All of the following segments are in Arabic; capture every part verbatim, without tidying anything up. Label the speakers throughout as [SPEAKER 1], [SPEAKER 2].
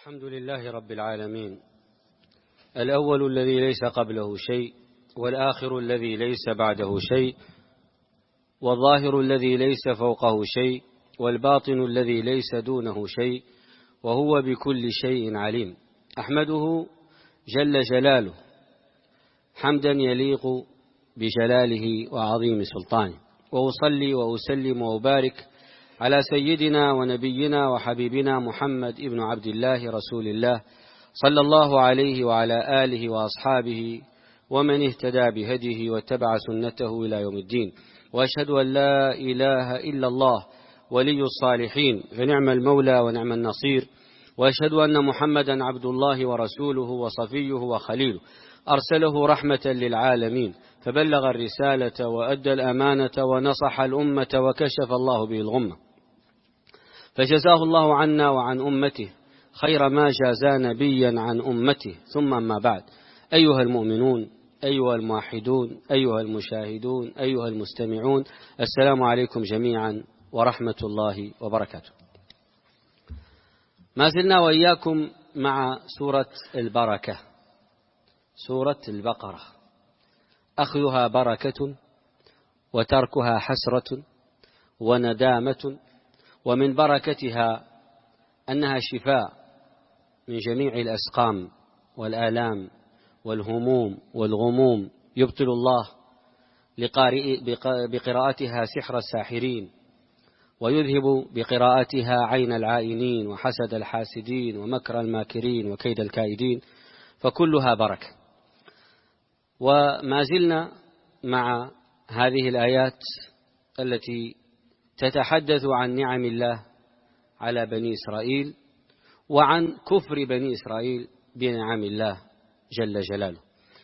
[SPEAKER 1] الحمد لله رب العالمين، الأول الذي ليس قبله شيء، والآخر الذي ليس بعده شيء، والظاهر الذي ليس فوقه شيء، والباطن الذي ليس دونه شيء، وهو بكل شيء عليم. أحمده جل جلاله حمدا يليق بجلاله وعظيم سلطانه، وأصلي وأسلم وأبارك على سيدنا ونبينا وحبيبنا محمد ابن عبد الله رسول الله صلى الله عليه وعلى آله وأصحابه ومن اهتدى بهديه واتبع سنته إلى يوم الدين. وأشهد أن لا إله إلا الله ولي الصالحين، فنعم المولى ونعم النصير. وأشهد أن محمدا عبد الله ورسوله وصفيه وخليله، أرسله رحمة للعالمين، فبلغ الرسالة وأدى الأمانة ونصح الأمة وكشف الله به الغمة، فجزاه الله عنا وعن أمته خير ما جازى نبيا عن أمته. ثم ما بعد، أيها المؤمنون، أيها الموحدون، أيها المشاهدون، أيها المستمعون، السلام عليكم جميعا ورحمة الله وبركاته. ما زلنا وإياكم مع سورة البركة، سورة البقرة. أخذها بركة وتركها حسرة وندامة، ومن بركتها أنها شفاء من جميع الأسقام والآلام والهموم والغموم. يبطل الله بقراءتها سحر الساحرين، ويذهب بقراءتها عين العائنين وحسد الحاسدين ومكر الماكرين وكيد الكائدين، فكلها بركة. وما زلنا مع هذه الآيات التي تتحدث عن نعم الله على بني إسرائيل وعن كفر بني إسرائيل بنعم الله جل جلاله.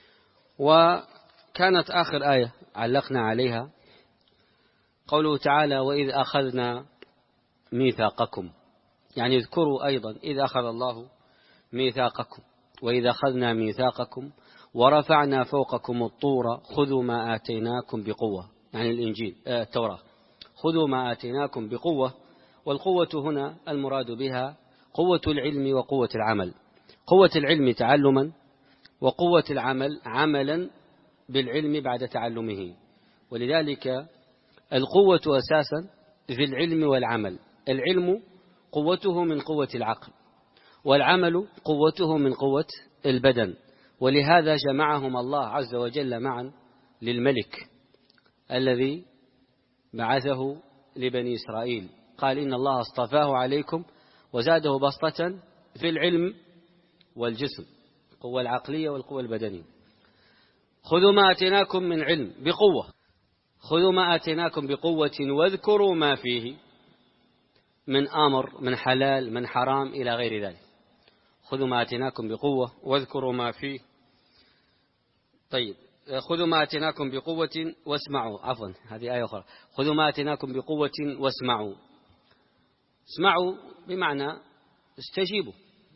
[SPEAKER 1] وكانت آخر آية علقنا عليها قوله تعالى: وإذ أخذنا ميثاقكم، يعني اذكروا أيضا إذ أخذ الله ميثاقكم، وإذ أخذنا ميثاقكم ورفعنا فوقكم الطور خذوا ما آتيناكم بقوة، يعني الإنجيل آه التوراة، خذوا ما آتيناكم بقوة. والقوة هنا المراد بها قوة العلم وقوة العمل، قوة العلم تعلما، وقوة العمل عملا بالعلم بعد تعلمه. ولذلك القوة أساسا في العلم والعمل، العلم قوته من قوة العقل، والعمل قوته من قوة البدن. ولهذا جمعهم الله عز وجل معا للملك الذي بعثه لبني إسرائيل، قال: إن الله اصطفاه عليكم وزاده بسطة في العلم والجسم، القوة العقلية والقوة البدنية. خذوا ما آتيناكم من علم بقوة، خذوا ما آتيناكم بقوة واذكروا ما فيه من أمر، من حلال، من حرام، إلى غير ذلك. خذوا ما آتيناكم بقوة واذكروا ما فيه. طيب، خذوا ما آتيناكم بقوة واسمعوا، عفوا هذه آية أخرى، خذوا ما آتيناكم بقوة واسمعوا. اسمعوا بمعنى استجيبوا،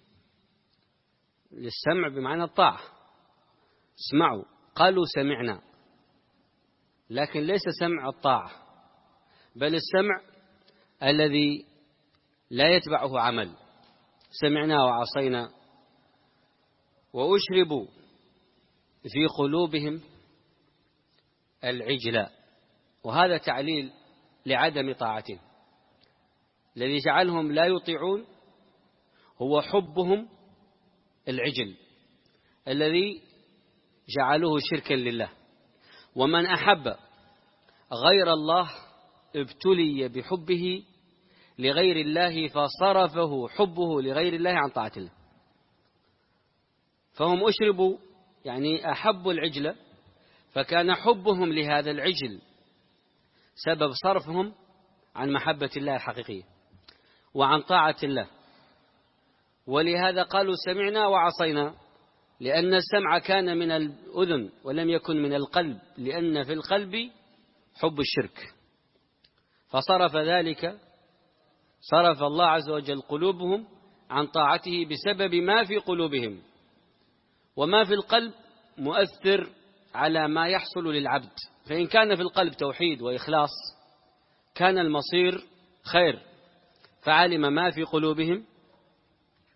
[SPEAKER 1] للسمع بمعنى الطاعة. اسمعوا، قالوا سمعنا، لكن ليس سمع الطاعة، بل السمع الذي لا يتبعه عمل. سمعنا وعصينا. وأشربوا في قلوبهم العجل، وهذا تعليل لعدم طاعتهم. الذي جعلهم لا يطيعون هو حبهم العجل الذي جعلوه شركا لله. ومن أحب غير الله ابتلي بحبه لغير الله، فصرفه حبه لغير الله عن طاعة الله. فهم أشربوا يعني أحبوا العجل، فكان حبهم لهذا العجل سبب صرفهم عن محبة الله الحقيقية وعن طاعة الله. ولهذا قالوا سمعنا وعصينا، لأن السمع كان من الأذن ولم يكن من القلب، لأن في القلب حب الشرك، فصرف ذلك، صرف الله عز وجل قلوبهم عن طاعته بسبب ما في قلوبهم. وما في القلب مؤثر على ما يحصل للعبد، فإن كان في القلب توحيد وإخلاص كان المصير خير، فعلم ما في قلوبهم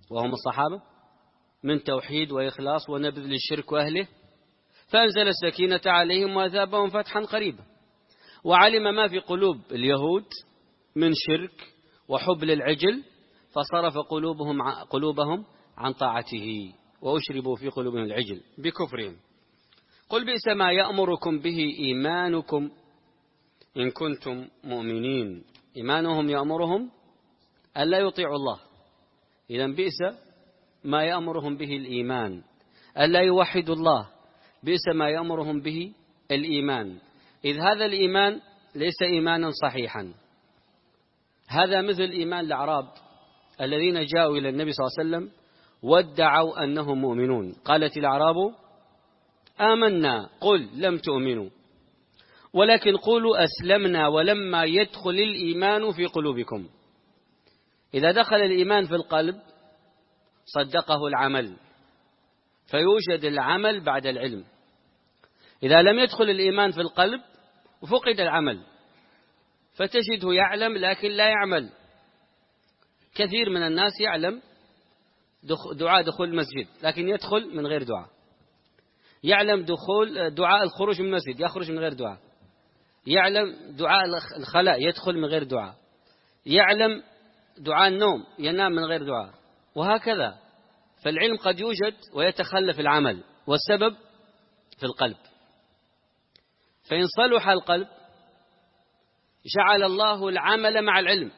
[SPEAKER 1] وهم الصحابة من توحيد وإخلاص ونبذ للشرك وأهله، فأنزل السكينة عليهم وأثابهم فتحا قريبا، وعلم ما في قلوب اليهود من شرك وحب للعجل، فصرف قلوبهم قلوبهم عن طاعته، وأشربوا في قلوبهم العجل بكفرهم. قل بئس ما يأمركم به إيمانكم إن كنتم مؤمنين. إيمانهم يأمرهم ألا يطيعوا الله، إذن بئس ما يأمرهم به الإيمان، ألا يوحدوا الله، بئس ما يأمرهم به الإيمان، إذ هذا الإيمان ليس إيمانا صحيحا. هذا مثل إيمان الأعراب الذين جاءوا إلى النبي صلى الله عليه وسلم وادعوا أنهم مؤمنون. قالت الأعراب آمنا قل لم تؤمنوا ولكن قولوا أسلمنا ولما يدخل الإيمان في قلوبكم. إذا دخل الإيمان في القلب صدقه العمل، فيوجد العمل بعد العلم. إذا لم يدخل الإيمان في القلب فقد العمل، فتجده يعلم لكن لا يعمل. كثير من الناس يعلم دعاء دخول المسجد لكن يدخل من غير دعاء، يعلم دخول دعاء الخروج من المسجد يخرج من غير دعاء، يعلم دعاء الخلاء يدخل من غير دعاء، يعلم دعاء النوم ينام من غير دعاء، وهكذا. فالعلم قد يوجد ويتخلف العمل، والسبب في القلب. فإن صلح القلب جعل الله العمل مع العلم،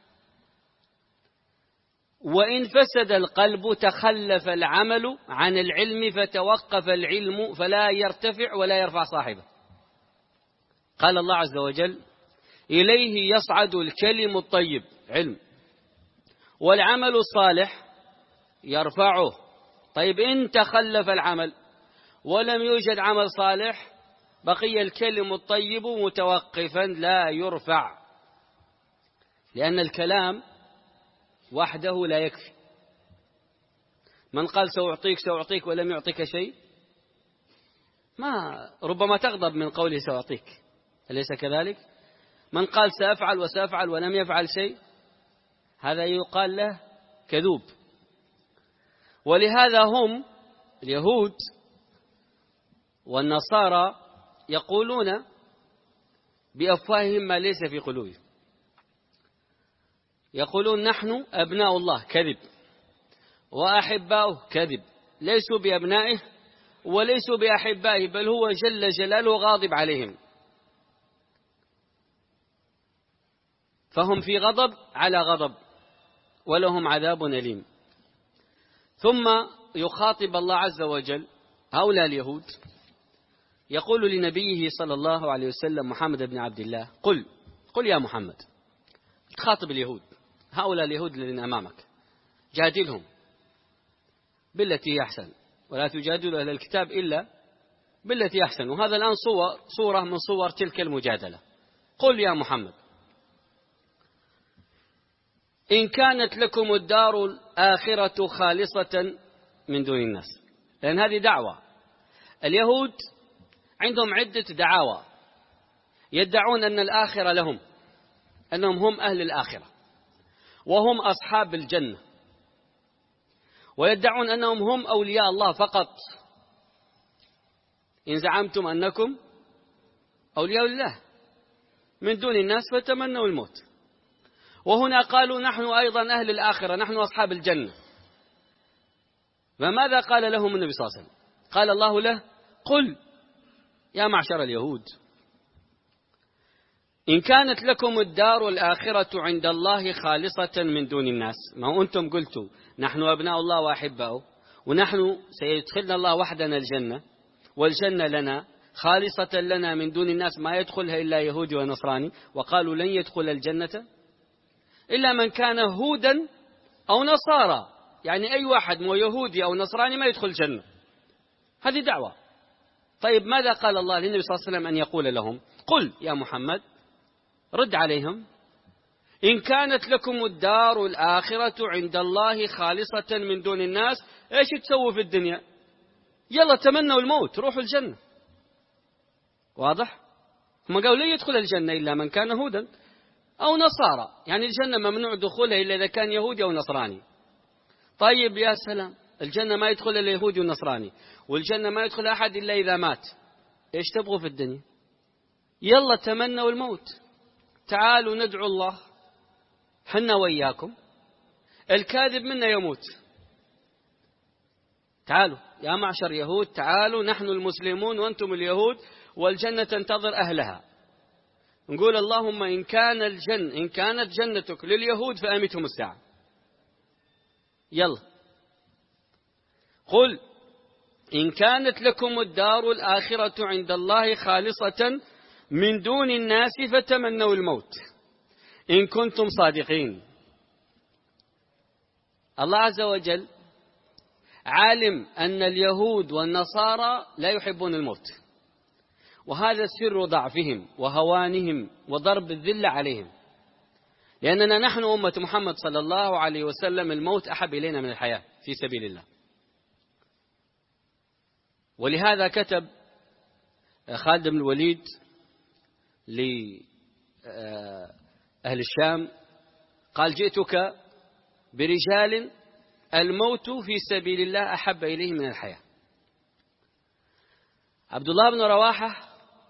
[SPEAKER 1] وإن فسد القلب تخلف العمل عن العلم فتوقف العلم فلا يرتفع ولا يرفع صاحبه. قال الله عز وجل إليه يصعد الكلم الطيب علم والعمل الصالح يرفعه. طيب إن تخلف العمل ولم يوجد عمل صالح بقي الكلم الطيب متوقفا لا يرفع، لأن الكلام وحده لا يكفي. من قال سأعطيك سأعطيك ولم يعطيك شيء ما ربما تغضب من قوله سأعطيك، أليس كذلك؟ من قال سأفعل وسأفعل ولم يفعل شيء هذا يقال له كذوب. ولهذا هم اليهود والنصارى يقولون بأفواههم ما ليس في قلوبهم، يقولون نحن أبناء الله كذب، وأحباؤه كذب، ليسوا بأبنائه وليسوا بأحبائه، بل هو جل جلاله غاضب عليهم، فهم في غضب على غضب ولهم عذاب أليم. ثم يخاطب الله عز وجل هؤلاء اليهود، يقول لنبيه صلى الله عليه وسلم محمد بن عبد الله قل قل يا محمد، تخاطب اليهود هؤلاء اليهود الذين أمامك، جادلهم بالتي هي أحسن ولا تجادلوا أهل الكتاب إلا بالتي أحسن. وهذا الآن صور صورة من صور تلك المجادلة. قل يا محمد إن كانت لكم الدار الآخرة خالصة من دون الناس، لأن هذه دعوة. اليهود عندهم عدة دعاوى، يدعون أن الآخرة لهم، أنهم هم أهل الآخرة وهم أصحاب الجنة، ويدعون أنهم هم أولياء الله فقط. إن زعمتم أنكم أولياء الله من دون الناس فتمنوا الموت. وهنا قالوا نحن أيضا أهل الآخرة، نحن أصحاب الجنة. فماذا قال لهم النبي صلى الله عليه وسلم؟ قال الله له قل يا معشر اليهود إن كانت لكم الدار الآخرة عند الله خالصة من دون الناس. ما هو أنتم قلتوا نحن أبناء الله وأحباؤه، ونحن سيدخلنا الله وحدنا الجنة، والجنة لنا خالصة لنا من دون الناس ما يدخلها إلا يهودي ونصراني، وقالوا لن يدخل الجنة إلا من كان هودا أو نصارى، يعني أي واحد مو يهودي أو نصراني ما يدخل الجنة. هذه دعوة. طيب ماذا قال الله للنبي صلى الله عليه وسلم أن يقول لهم؟ قل يا محمد رد عليهم إن كانت لكم الدار الآخرة عند الله خالصة من دون الناس. إيش تسووا في الدنيا؟ يلا تمنوا الموت، روحوا الجنة. واضح؟ هم قالوا لا يدخل الجنة إلا من كان هودا أو نصارى، يعني الجنة ممنوع دخولها إلا إذا كان يهودي أو نصراني. طيب يا سلام، الجنة ما يدخل إلا يهودي والنصراني، والجنة ما يدخل أحد إلا إذا مات. إيش تبغوا في الدنيا؟ يلا تمنوا الموت، تعالوا ندعو الله حنا وإياكم، الكاذب منا يموت. تعالوا يا معشر يهود، تعالوا نحن المسلمون وأنتم اليهود، والجنة تنتظر أهلها. نقول اللهم إن كان الجن إن كانت جنتك لليهود فأمتهم الساعة. يلا قل إن كانت لكم الدار الآخرة عند الله خالصة من دون الناس فتمنوا الموت إن كنتم صادقين. الله عز وجل عالم أن اليهود والنصارى لا يحبون الموت، وهذا سر ضعفهم وهوانهم وضرب الذل عليهم، لأننا نحن أمة محمد صلى الله عليه وسلم الموت أحب إلينا من الحياة في سبيل الله. ولهذا كتب خالد بن الوليد لأهل الشام، قال جئتك برجال الموت في سبيل الله أحب إليه من الحياة. عبد الله بن رواحة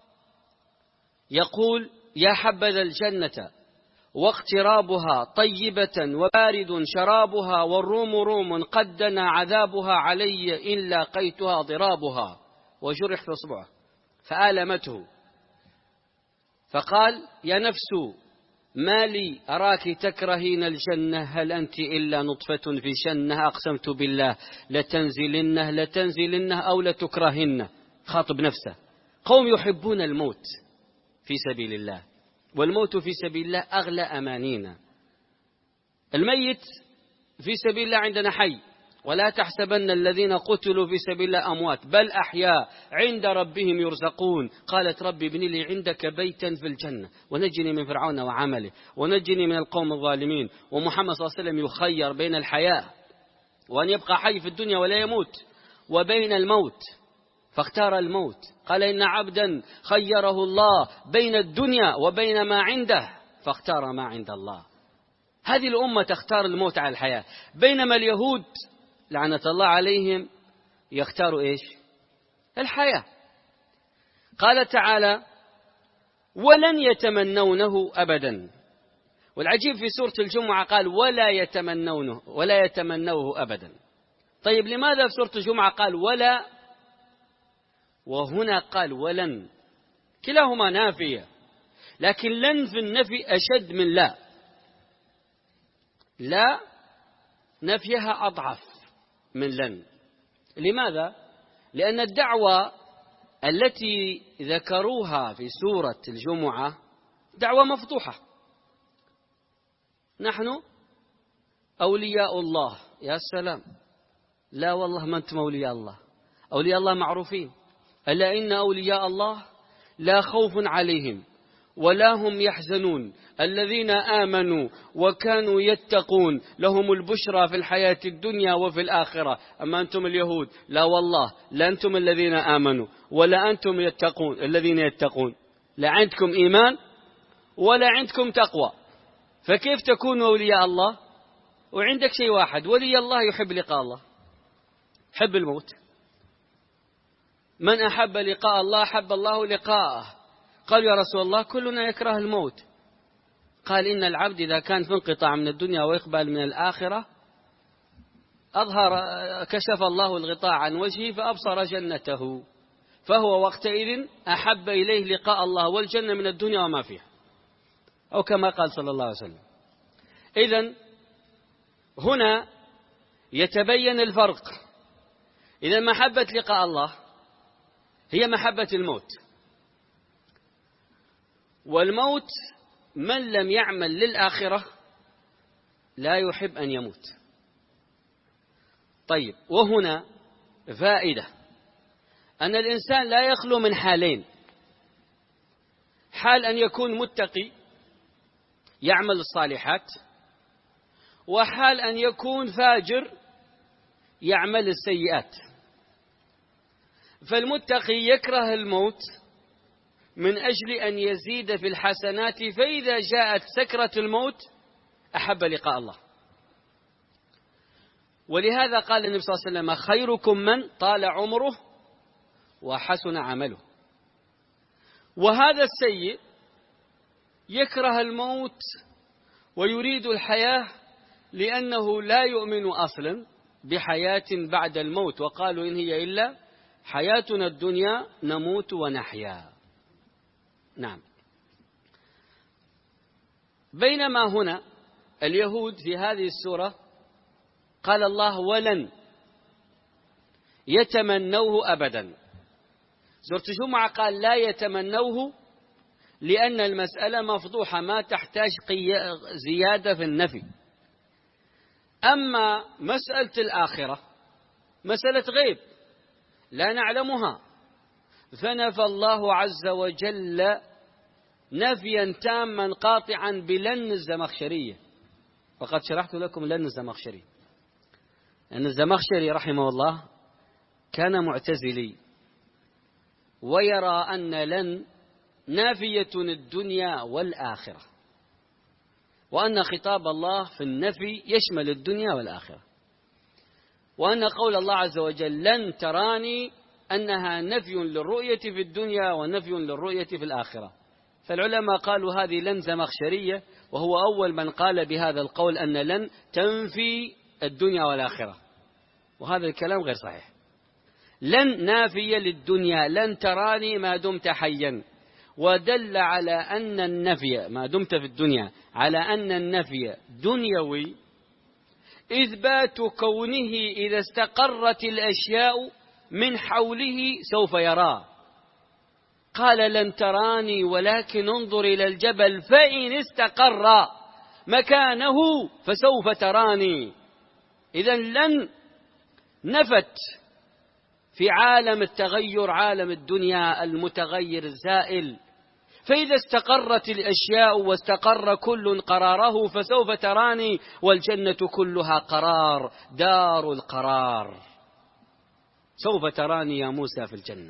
[SPEAKER 1] يقول يا حبذا الجنة واقترابها طيبة وبارد شرابها، والروم روم قد دنا عذابها علي إن لاقيتها ضرابها، وجرح في إصبعه فآلمته، فقال يا نفس ما لي أراك تكرهين الجنة، هل أنت إلا نطفة في شنة، أقسمت بالله لتنزلنه لتنزلنه أو لتكرهنه. خاطب نفسه. قوم يحبون الموت في سبيل الله، والموت في سبيل الله أغلى أمانينا. الميت في سبيل الله عندنا حي، ولا تحسبن الذين قتلوا في سبيل الله أموات بل أحياء عند ربهم يرزقون. قالت ربي ابن لي عندك بيتا في الجنة ونجني من فرعون وعمله ونجني من القوم الظالمين. ومحمد صلى الله عليه وسلم يخير بين الحياة وأن يبقى حي في الدنيا ولا يموت، وبين الموت، فاختار الموت. قال إن عبدا خيره الله بين الدنيا وبين ما عنده فاختار ما عند الله. هذه الأمة تختار الموت على الحياة، بينما اليهود لعنة الله عليهم يختاروا إيش؟ الحياة. قال تعالى ولن يتمنونه أبدا. والعجيب في سورة الجمعة قال ولا يتمنونه ولا يتمنوه أبدا. طيب لماذا في سورة الجمعة قال ولا وهنا قال ولن؟ كلاهما نافية، لكن لن في النفي أشد من لا. لا نفيها أضعف من لن. لماذا؟ لأن الدعوة التي ذكروها في سورة الجمعة دعوة مفتوحة. نحن أولياء الله. يا سلام، لا والله ما أنتم أولياء الله. أولياء الله معروفين، ألا إن أولياء الله لا خوف عليهم ولا هم يحزنون الذين آمنوا وكانوا يتقون لهم البشرى في الحياة الدنيا وفي الآخرة. أما أنتم اليهود لا والله، لا أنتم الذين آمنوا ولا أنتم يتقون الذين يتقون، لا عندكم إيمان ولا عندكم تقوى، فكيف تكونوا أولياء الله؟ وعندك شيء واحد، ولي الله يحب لقاء الله، حب الموت. من أحب لقاء الله أحب الله لقاءه. قالوا يا رسول الله كلنا يكره الموت. قال إن العبد إذا كان في انقطاع من الدنيا وإقبال من الآخرة أظهر كشف الله الغطاء عن وجهه فأبصر جنته، فهو وقتئذ أحب إليه لقاء الله والجنة من الدنيا وما فيها، أو كما قال صلى الله عليه وسلم. إذن هنا يتبين الفرق. إذن محبة لقاء الله هي محبة الموت، والموت من لم يعمل للآخرة لا يحب أن يموت. طيب، وهنا فائدة أن الإنسان لا يخلو من حالين: حال أن يكون متقي يعمل الصالحات، وحال أن يكون فاجر يعمل السيئات. فالمتقي يكره الموت من أجل أن يزيد في الحسنات، فإذا جاءت سكرة الموت أحب لقاء الله. ولهذا قال النبي صلى الله عليه وسلم خيركم من طال عمره وحسن عمله. وهذا السيء يكره الموت ويريد الحياة لأنه لا يؤمن أصلا بحياة بعد الموت، وقالوا إن هي إلا حياتنا الدنيا نموت ونحيا. نعم. بينما هنا اليهود في هذه السورة قال الله ولن يتمنوه أبدا. سورة الجمعة قال لا يتمنوه لأن المسألة مفضوحة ما تحتاج زيادة في النفي. أما مسألة الآخرة مسألة غيب لا نعلمها، فنفى الله عز وجل نفيا تاما قاطعا بلن الزمخشرية. وقد شرحت لكم لن الزمخشري، أن الزمخشري رحمه الله كان معتزلي ويرى أن لن نافية الدنيا والآخرة، وأن خطاب الله في النفي يشمل الدنيا والآخرة، وأن قول الله عز وجل لن تراني أنها نفي للرؤية في الدنيا ونفي للرؤية في الآخرة. فالعلماء قالوا هذه لن زمخشرية، وهو أول من قال بهذا القول أن لن تنفي الدنيا والآخرة، وهذا الكلام غير صحيح. لن نافية للدنيا، لن تراني ما دمت حيا، ودل على أن النفي ما دمت في الدنيا على أن النفي دنيوي إثبات كونه إذا استقرت الأشياء من حوله سوف يراه. قال لن تراني ولكن انظر إلى الجبل فإن استقر مكانه فسوف تراني. إذن لن نفت في عالم التغير، عالم الدنيا المتغير الزائل، فإذا استقرت الأشياء واستقر كل قراره فسوف تراني، والجنة كلها قرار، دار القرار. سوف تراني يا موسى في الجنة،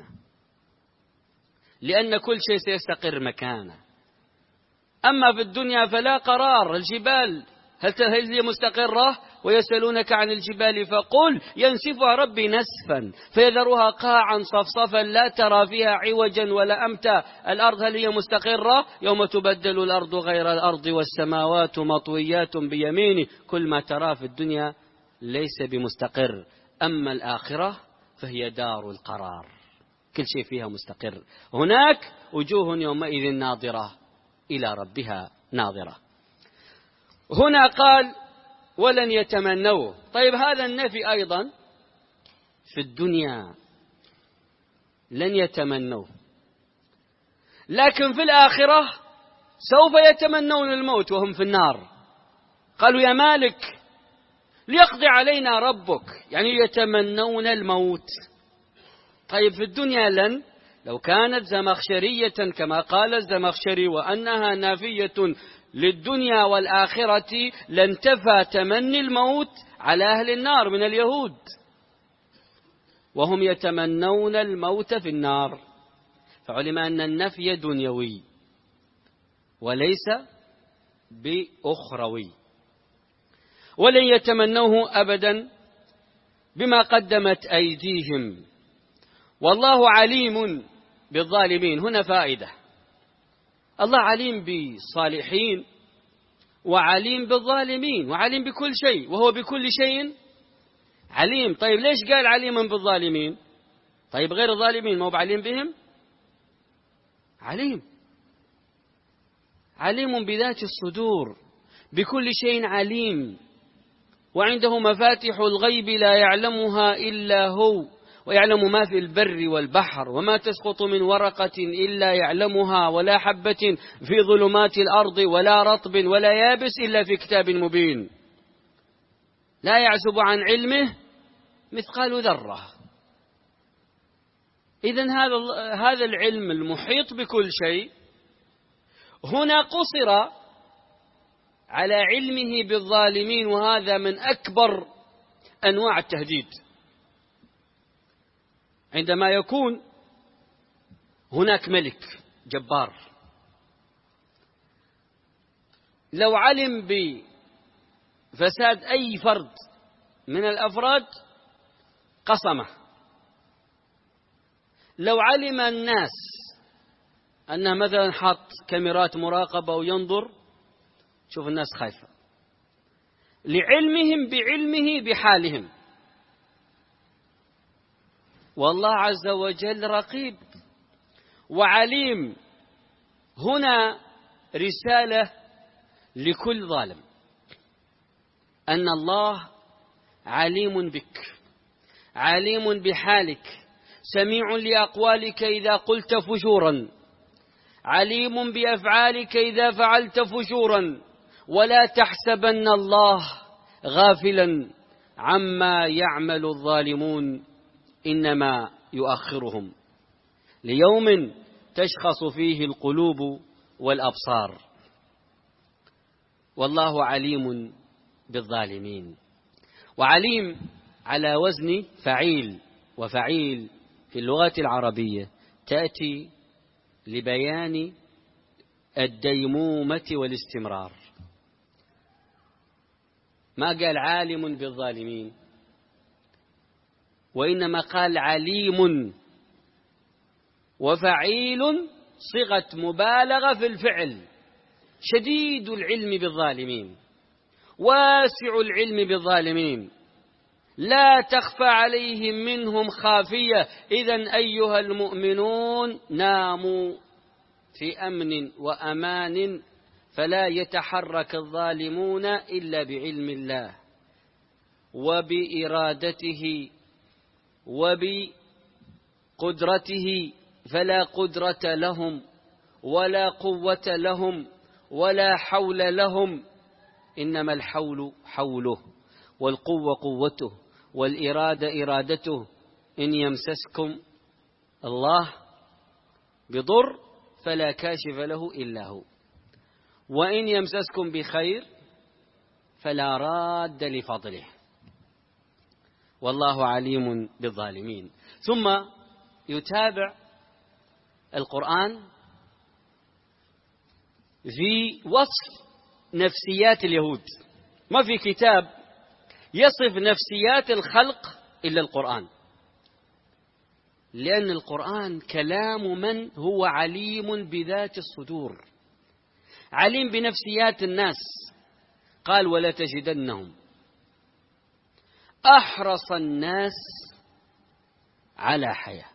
[SPEAKER 1] لأن كل شيء سيستقر مكانه. أما في الدنيا فلا قرار. الجبال هل هي مستقرة؟ ويسألونك عن الجبال فقل ينسفها ربي نسفا فيذرها قاعا صفصفا لا ترى فيها عوجا ولا أمتا. الأرض هل هي مستقرة؟ يوم تبدل الأرض غير الأرض والسماوات مطويات بيمينه. كل ما ترى في الدنيا ليس بمستقر، أما الآخرة فهي دار القرار، كل شيء فيها مستقر. هناك وجوه يومئذ ناظرة إلى ربها ناظرة. هنا قال ولن يتمنوه. طيب هذا النفي أيضا في الدنيا لن يتمنوه، لكن في الآخرة سوف يتمنون الموت وهم في النار. قالوا يا مالك ليقضي علينا ربك، يعني يتمنون الموت. طيب في الدنيا لن لو كانت زمخشرية كما قال الزمخشري وأنها نافية للدنيا والآخرة لانتفى تمني الموت على أهل النار من اليهود، وهم يتمنون الموت في النار. فعلم أن النفي دنيوي وليس بأخروي. ولن يتمنوه أبدا بما قدمت أيديهم والله عليم بالظالمين. هنا فائدة، الله عليم بالصالحين وعليم بالظالمين وعليم بكل شيء، وهو بكل شيء عليم. طيب ليش قال عليم بالظالمين؟ طيب غير الظالمين ما هو عليم بهم؟ عليم عليم بذات الصدور، بكل شيء عليم، وعنده مفاتح الغيب لا يعلمها إلا هو، ويعلم ما في البر والبحر، وما تسقط من ورقة إلا يعلمها، ولا حبة في ظلمات الأرض ولا رطب ولا يابس إلا في كتاب مبين. لا يعزب عن علمه مثقال ذرة. إذن هذا هذا العلم المحيط بكل شيء هنا قصر على علمه بالظالمين، وهذا من أكبر أنواع التهديد. عندما يكون هناك ملك جبار لو علم بفساد أي فرد من الأفراد قصمه. لو علم الناس أنه مثلا حط كاميرات مراقبة وينظر، شوف الناس خايفة لعلمهم بعلمه بحالهم. والله عز وجل رقيب وعليم. هنا رسالة لكل ظالم أن الله عليم بك، عليم بحالك، سميع لأقوالك إذا قلت فجورا، عليم بأفعالك إذا فعلت فجورا. ولا تحسبن الله غافلا عما يعمل الظالمون، إنما يؤخرهم ليوم تشخص فيه القلوب والأبصار، والله عليم بالظالمين. وعليم على وزن فعيل، وفعيل في اللغة العربية تأتي لبيان الديمومة والاستمرار. ما قال عالم بالظالمين، وإنما قال عليم. وفعيل صيغة مبالغة في الفعل، شديد العلم بالظالمين، واسع العلم بالظالمين، لا تخفى عليهم منهم خافية. إذن أيها المؤمنون ناموا في أمن وأمان، فلا يتحرك الظالمون إلا بعلم الله وبإرادته وبقدرته، فلا قدرة لهم ولا قوة لهم ولا حول لهم، إنما الحول حوله والقوة قوته والإرادة إرادته. إن يمسسكم الله بضر فلا كاشف له إلا هو، وإن يمسسكم بخير فلا راد لفضله، والله عليم بالظالمين. ثم يتابع القرآن في وصف نفسيات اليهود. ما في كتاب يصف نفسيات الخلق إلا القرآن، لأن القرآن كلام من هو عليم بذات الصدور، عليم بنفسيات الناس. قال ولا تجدنهم أحرص الناس على حياة.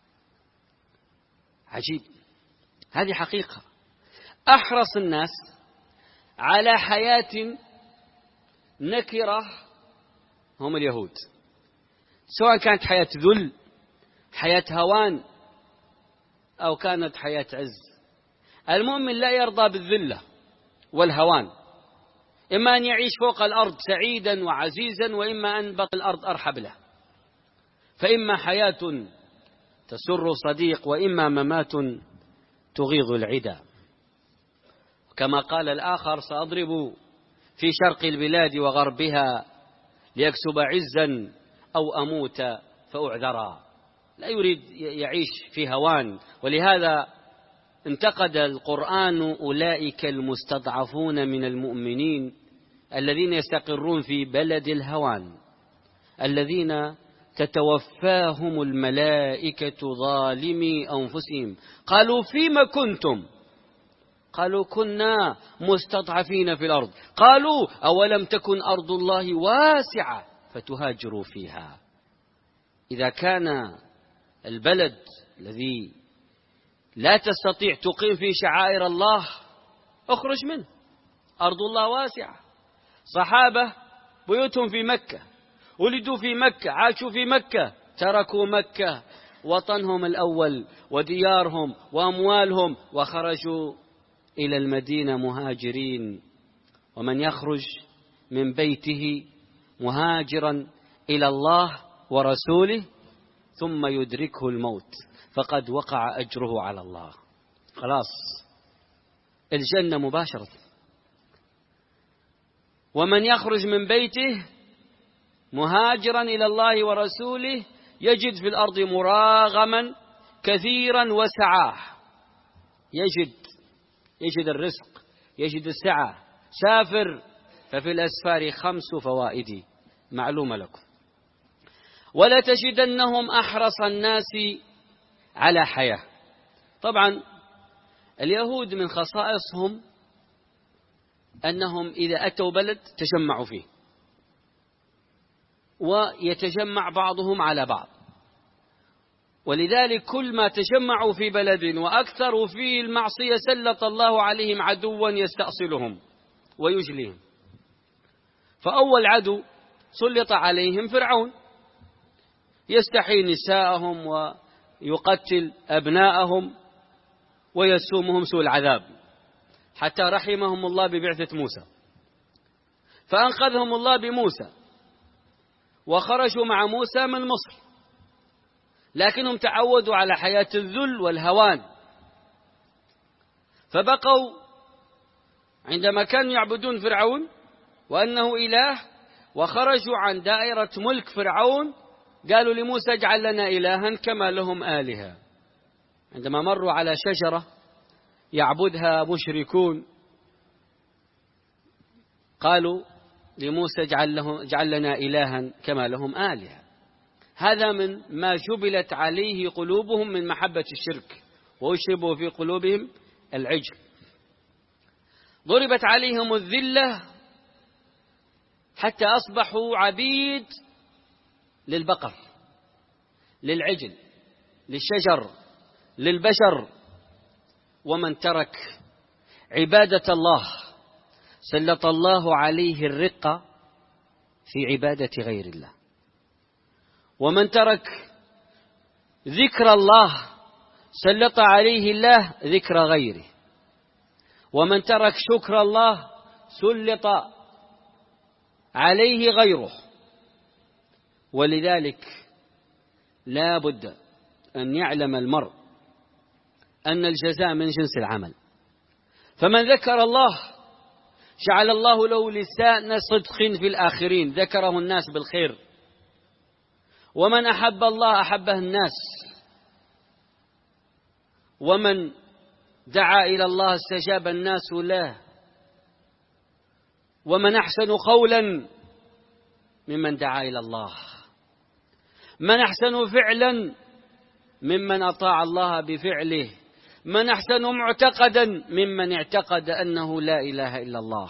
[SPEAKER 1] عجيب، هذه حقيقة. أحرص الناس على حياة نكرة هم اليهود، سواء كانت حياة ذل، حياة هوان، أو كانت حياة عز. المؤمن لا يرضى بالذلة والهوان، إما أن يعيش فوق الأرض سعيدا وعزيزا، وإما أن بقى الأرض أرحب له. فإما حياة تسر صديق، وإما ممات تغيظ العدا. كما قال الآخر سأضرب في شرق البلاد وغربها ليكسب عزا أو أموت فأعذرا. لا يريد يعيش في هوان. ولهذا انتقد القرآن أولئك المستضعفون من المؤمنين الذين يستقرون في بلد الهوان، الذين تتوفاهم الملائكة ظالمي أنفسهم. قالوا فيما كنتم؟ قالوا كنا مستضعفين في الأرض. قالوا أولم تكن أرض الله واسعة فتهاجروا فيها. إذا كان البلد الذي لا تستطيع تقيم فيه شعائر الله اخرج منه. أرض الله واسعة. صحابة بيوتهم في مكة، ولدوا في مكة، عاشوا في مكة، تركوا مكة وطنهم الأول وديارهم وأموالهم وخرجوا إلى المدينة مهاجرين. ومن يخرج من بيته مهاجرا إلى الله ورسوله ثم يدركه الموت فقد وقع أجره على الله. خلاص الجنة مباشرة. ومن يخرج من بيته مهاجرا إلى الله ورسوله يجد في الأرض مراغما كثيرا وسعاه. يجد يجد الرزق، يجد السعة. سافر ففي الأسفار خمس فوائد: معلومة لكم. ولا تجدنهم أحرص الناس على حياة. طبعا اليهود من خصائصهم أنهم إذا أتوا بلد تجمعوا فيه، ويتجمع بعضهم على بعض، ولذلك كل ما تجمعوا في بلد وأكثروا فيه المعصية سلط الله عليهم عدوا يستأصلهم ويجليهم. فأول عدو سلط عليهم فرعون، يستحيي نساءهم ويقتل أبناءهم ويسومهم سوء العذاب، حتى رحمهم الله ببعثة موسى، فأنقذهم الله بموسى وخرجوا مع موسى من مصر، لكنهم تعودوا على حياة الذل والهوان، فبقوا عندما كانوا يعبدون فرعون وأنه إله، وخرجوا عن دائرة ملك فرعون قالوا لموسى اجعل لنا إلها كما لهم آلهة. عندما مروا على شجرة يعبدها مشركون قالوا لموسى اجعل, له اجعل لنا إلها كما لهم آلهة. هذا من ما جبلت عليه قلوبهم من محبة الشرك، وأشربوا في قلوبهم العجل. ضربت عليهم الذلة حتى أصبحوا عبيد للبقر، للعجل، للشجر، للبشر. ومن ترك عبادة الله سلط الله عليه الرقة في عبادة غير الله. ومن ترك ذكر الله سلط عليه الله ذكر غيره. ومن ترك شكر الله سلط عليه غيره. ولذلك لا بد أن يعلم المرء أن الجزاء من جنس العمل. فمن ذكر الله جعل الله له لسان صدق في الآخرين، ذكره الناس بالخير. ومن أحب الله أحبه الناس. ومن دعا إلى الله استجاب الناس له. ومن أحسن قولا ممن دعا إلى الله. من أحسن فعلا ممن أطاع الله بفعله. من أحسن معتقدا ممن اعتقد أنه لا إله إلا الله.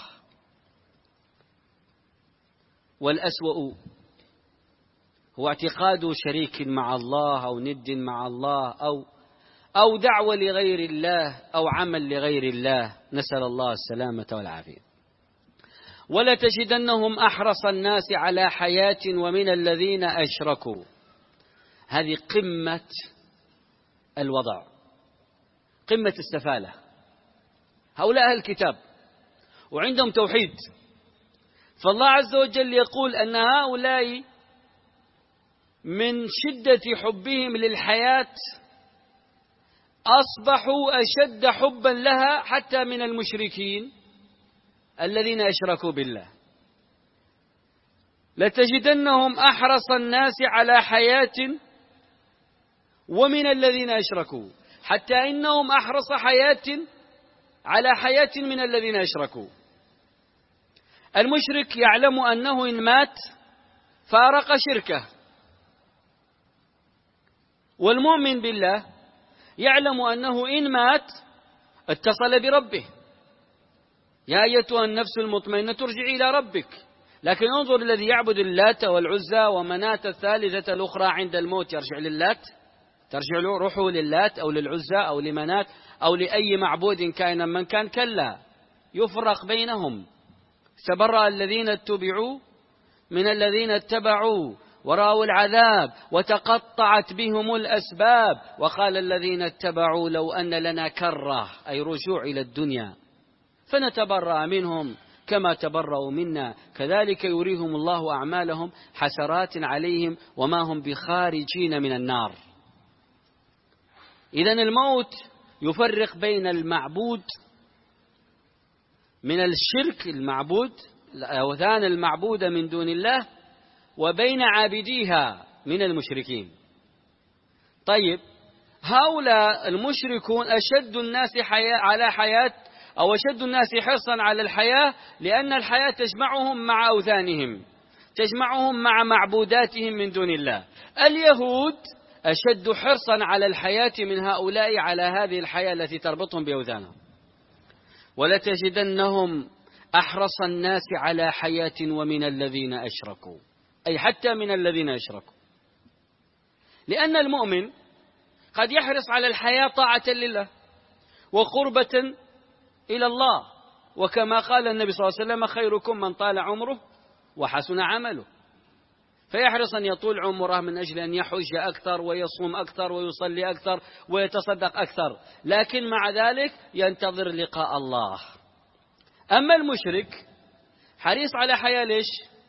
[SPEAKER 1] والأسوأ هو اعتقاد شريك مع الله أو ند مع الله أو أو دعوة لغير الله أو عمل لغير الله، نسأل الله السلامة والعافية. ولا تجدنهم أحرص الناس على حياة ومن الذين أشركوا. هذه قمة الوضع، قمة السفالة. هؤلاء أهل الكتاب وعندهم توحيد، فالله عز وجل يقول أن هؤلاء من شدة حبهم للحياة أصبحوا أشد حبا لها حتى من المشركين الذين أشركوا بالله. لتجدنهم أحرص الناس على حياة ومن الذين أشركوا، حتى إنهم أحرص حياة على حياة من الذين أشركوا. المشرك يعلم أنه إن مات فارق شركه، والمؤمن بالله يعلم أنه إن مات اتصل بربه. يا أيتها النفس المطمئنة ترجعي إلى ربك. لكن انظر الذي يعبد اللات والعزى ومناة الثالثة الأخرى عند الموت يرجع للات، ترجع له روحه للات أو للعزى أو لمناة أو لأي معبود كائنا من كان. كلا، يفرق بينهم. تبرأ الذين اتبعوا من الذين اتبعوا ورأوا العذاب وتقطعت بهم الأسباب. وقال الذين اتبعوا لو أن لنا كرة، أي رجوع إلى الدنيا، فنتبرأ منهم كما تبرأوا منا كذلك يريهم الله أعمالهم حسرات عليهم وما هم بخارجين من النار. إذن الموت يفرق بين المعبود من الشرك، المعبود الأوثان المعبودة من دون الله، وبين عابديها من المشركين. طيب، هؤلاء المشركون أشد الناس حياة على حياة أو أشد الناس حرصا على الحياة، لأن الحياة تجمعهم مع أوثانهم. تجمعهم مع معبوداتهم من دون الله. اليهود أشد حرصا على الحياة من هؤلاء على هذه الحياة التي تربطهم بأوثانهم. ولتجدنهم أحرص الناس على حياة ومن الذين أشركوا، أي حتى من الذين أشركوا، لأن المؤمن قد يحرص على الحياة طاعة لله وقربة إلى الله، وكما قال النبي صلى الله عليه وسلم: خيركم من طال عمره وحسن عمله. فيحرص أن يطول عمره من أجل أن يحج أكثر ويصوم أكثر ويصلي أكثر ويتصدق أكثر، لكن مع ذلك ينتظر لقاء الله. أما المشرك حريص على حياة ليش؟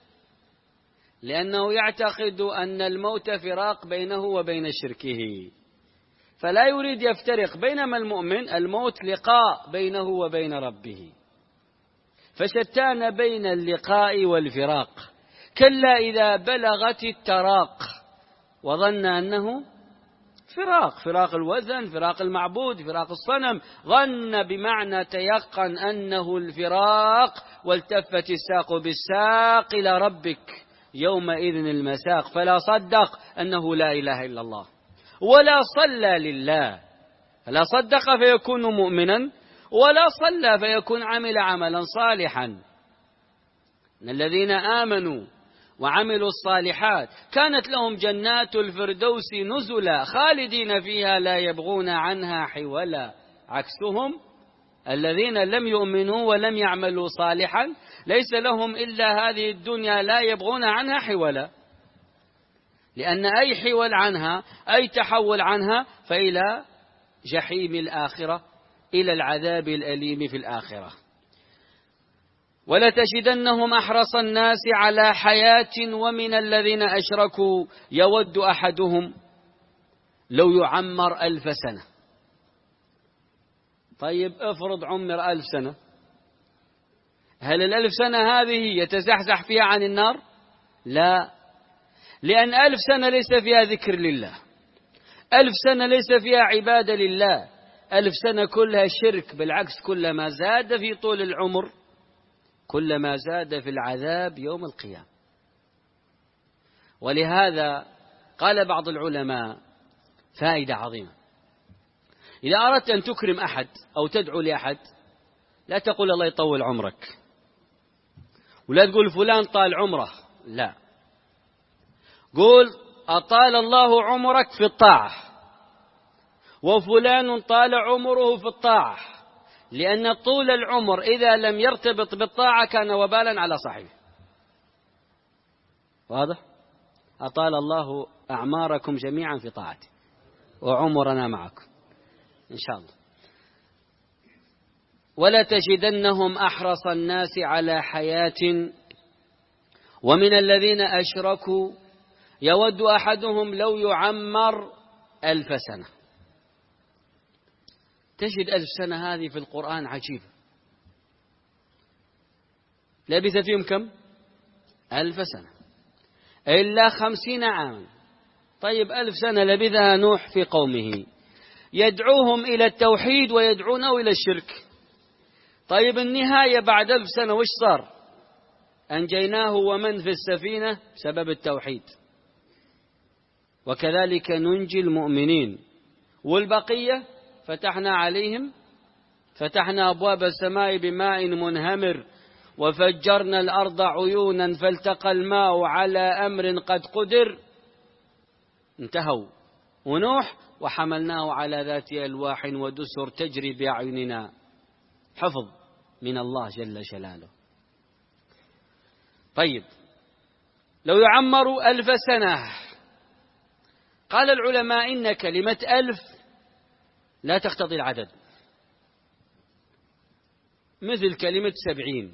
[SPEAKER 1] لأنه يعتقد أن الموت فراق بينه وبين شركه، فلا يريد يفترق. بينما المؤمن الموت لقاء بينه وبين ربه، فشتان بين اللقاء والفراق. كلا إذا بلغت التراق وظن أنه فراق، فراق الوثن، فراق المعبود، فراق الصنم، ظن بمعنى تيقن أنه الفراق، والتفت الساق بالساق إلى ربك يومئذ المساق، فلا صدق أنه لا إله إلا الله ولا صلى لله، فلا صدق فيكون مؤمنا، ولا صلى فيكون عمل عملا صالحا. إن الذين آمنوا وعملوا الصالحات كانت لهم جنات الفردوس نزلا خالدين فيها لا يبغون عنها حولا، عكسهم الذين لم يؤمنوا ولم يعملوا صالحا ليس لهم إلا هذه الدنيا لا يبغون عنها حولا، لأن أي حول عنها أي تحول عنها فإلى جحيم الآخرة، إلى العذاب الأليم في الآخرة. ولتجدنهم أحرص الناس على حياة ومن الذين أشركوا يود أحدهم لو يعمر ألف سنة. طيب افرض عمر ألف سنة، هل الألف سنة هذه يتزحزح فيها عن النار؟ لا، لأن ألف سنة ليس فيها ذكر لله، ألف سنة ليس فيها عبادة لله، ألف سنة كلها شرك. بالعكس، كلما زاد في طول العمر كلما زاد في العذاب يوم القيامة. ولهذا قال بعض العلماء فائدة عظيمة: إذا أردت أن تكرم أحد أو تدعو لأحد لا تقول الله يطول عمرك، ولا تقول فلان طال عمره، لا، قول أطال الله عمرك في الطاعة وفلان طال عمره في الطاعة، لأن طول العمر إذا لم يرتبط بالطاعة كان وبالا على صاحبه. واضح؟ أطال الله أعماركم جميعا في طاعته وعمرنا معكم إن شاء الله. ولا تجدنهم أحرص الناس على حياة ومن الذين أشركوا يود أحدهم لو يعمر ألف سنة. تجد ألف سنة هذه في القرآن عجيبة، لبث فيهم كم؟ ألف سنة إلا خمسين عاما. طيب ألف سنة لبثها نوح في قومه يدعوهم إلى التوحيد ويدعونه إلى الشرك. طيب النهاية بعد ألف سنة وش صار؟ أنجيناه ومن في السفينة بسبب التوحيد. وكذلك ننجي المؤمنين. والبقية فتحنا عليهم فتحنا أبواب السماء بماء منهمر وفجرنا الأرض عيونا فالتقى الماء على أمر قد قدر، انتهوا. ونوح وحملناه على ذات ألواح ودسر تجري بأعيننا، حفظ من الله جل جلاله. طيب لو يعمر ألف سنة، قال العلماء إن كلمة ألف لا تقتضي العدد، مثل كلمة سبعين.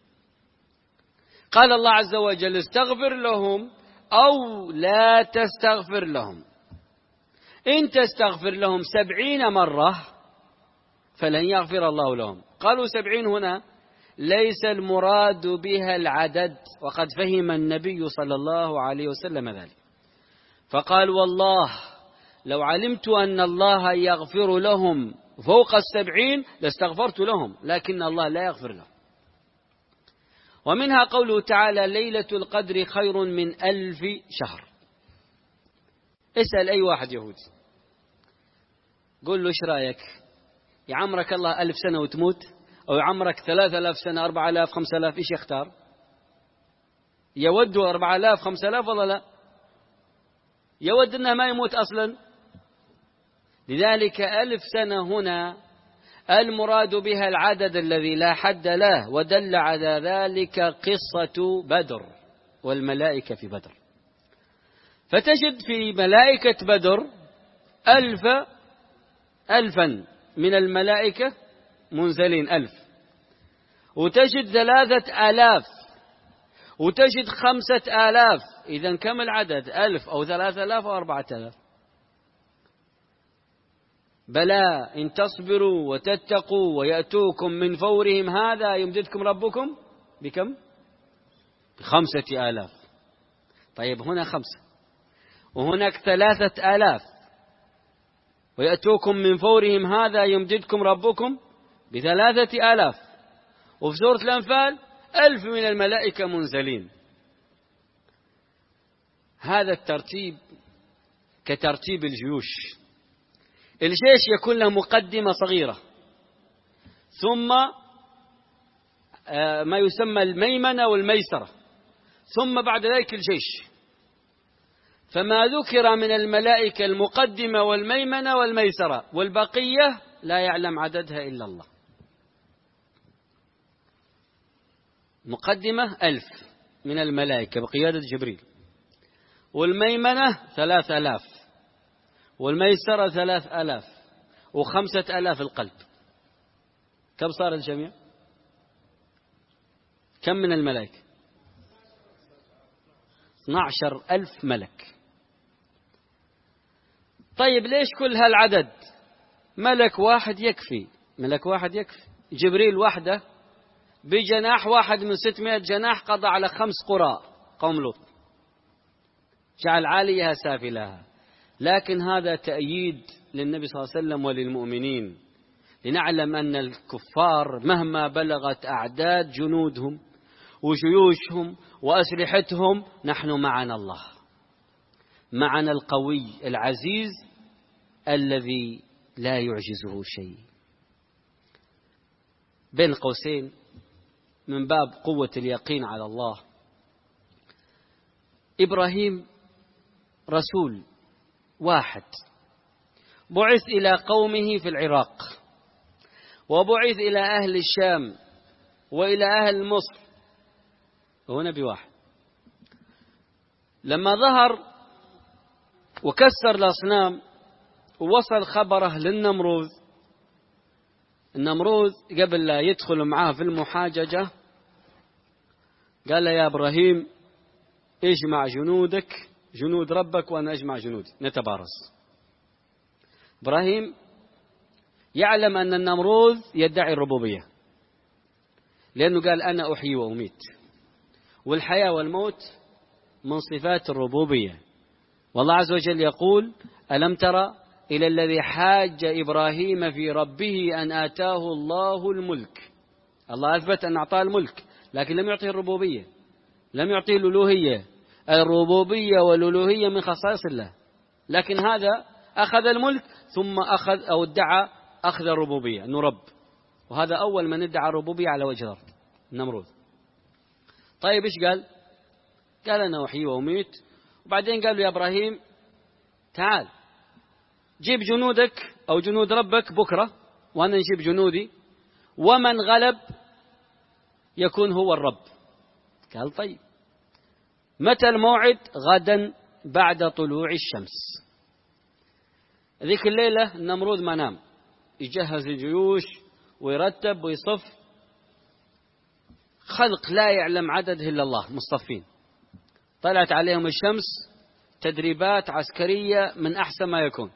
[SPEAKER 1] قال الله عز وجل: استغفر لهم أو لا تستغفر لهم، إن تستغفر لهم سبعين مرة فلن يغفر الله لهم. قالوا سبعين هنا ليس المراد بها العدد، وقد فهم النبي صلى الله عليه وسلم ذلك، فقال: والله لو علمت أن الله يغفر لهم فوق السبعين لاستغفرت لهم، لكن الله لا يغفر لهم. ومنها قوله تعالى ليلة القدر خير من ألف شهر. اسأل أي واحد يهودي قل له إيش رأيك، يعمرك الله ألف سنة وتموت أو يعمرك ثلاثة آلاف سنة، أربعة آلاف، خمسة آلاف، إيش يختار؟ يود أربعة آلاف خمسة آلاف ولا لا؟ يود أنه ما يموت أصلا. لذلك ألف سنة هنا المراد بها العدد الذي لا حد له، ودل على ذلك قصة بدر والملائكة في بدر. فتجد في ملائكة بدر ألف ألفا من الملائكة منزلين ألف، وتجد ثلاثة آلاف، وتجد خمسة آلاف. إذن كم العدد؟ ألف أو ثلاثة آلاف أو أربعة آلاف؟ بلى إن تصبروا وتتقوا ويأتوكم من فورهم هذا يمددكم ربكم بكم؟ بخمسة آلاف. طيب هنا خمسة وهناك ثلاثة آلاف، ويأتوكم من فورهم هذا يمددكم ربكم بثلاثة آلاف. وفي سورة الأنفال ألف من الملائكة منزلين. هذا الترتيب كترتيب الجيوش. الجيش يكون له مقدمة صغيرة، ثم ما يسمى الميمنة والميسرة، ثم بعد ذلك الجيش. فما ذكر من الملائكة المقدمة والميمنة والميسرة، والبقية لا يعلم عددها إلا الله. مقدمة ألف من الملائكة بقيادة جبريل، والميمنة ثلاث آلاف، والميسرة ثلاث آلاف، وخمسة آلاف القلب. كم صار الجميع؟ كم من الملائكة؟ اثنا عشر ألف ملك. طيب ليش كل هالعدد؟ ملك واحد يكفي، ملك واحد يكفي. جبريل وحده بجناح واحد من ستمائة جناح قضى على خمس قرى قوم لوط، جعل عاليها سافلها. لكن هذا تأييد للنبي صلى الله عليه وسلم وللمؤمنين، لنعلم أن الكفار مهما بلغت أعداد جنودهم وجيوشهم وأسلحتهم، نحن معنا الله، معنا القوي العزيز الذي لا يعجزه شيء. بين قوسين من باب قوة اليقين على الله، إبراهيم رسول واحد بعث إلى قومه في العراق، وبعث إلى أهل الشام وإلى أهل مصر، هو نبي واحد. لما ظهر وكسر الأصنام ووصل خبره للنمروذ، النمروذ قبل لا يدخل معاه في المحاججة قال له يا إبراهيم اجمع جنودك، جنود ربك، وأنا أجمع جنودي نتبارز. إبراهيم يعلم أن النمروذ يدعي الربوبية، لأنه قال أنا أحيي وأميت، والحياة والموت من صفات الربوبية. والله عز وجل يقول ألم ترى إلى الذي حاج إبراهيم في ربه أن آتاه الله الملك. الله أثبت أن أعطاه الملك، لكن لم يعطيه الربوبية، لم يعطيه الألوهية. الربوبية والألوهية من خصائص الله، لكن هذا أخذ الملك ثم أخذ أو ادعى أخذ الربوبية أنه رب، وهذا أول من ادعى الربوبية على وجه الأرض، النمروذ. طيب إيش قال؟ قال أنا أحيي وأميت. وبعدين قال له يا إبراهيم تعال جيب جنودك أو جنود ربك بكرة، وأنا نجيب جنودي، ومن غلب يكون هو الرب. قال طيب. متى الموعد؟ غدا بعد طلوع الشمس. ذيك الليلة النمروذ ما نام، يجهز الجيوش ويرتب ويصف، خلق لا يعلم عدده إلا الله مصطفين. طلعت عليهم الشمس، تدريبات عسكرية من أحسن ما يكون.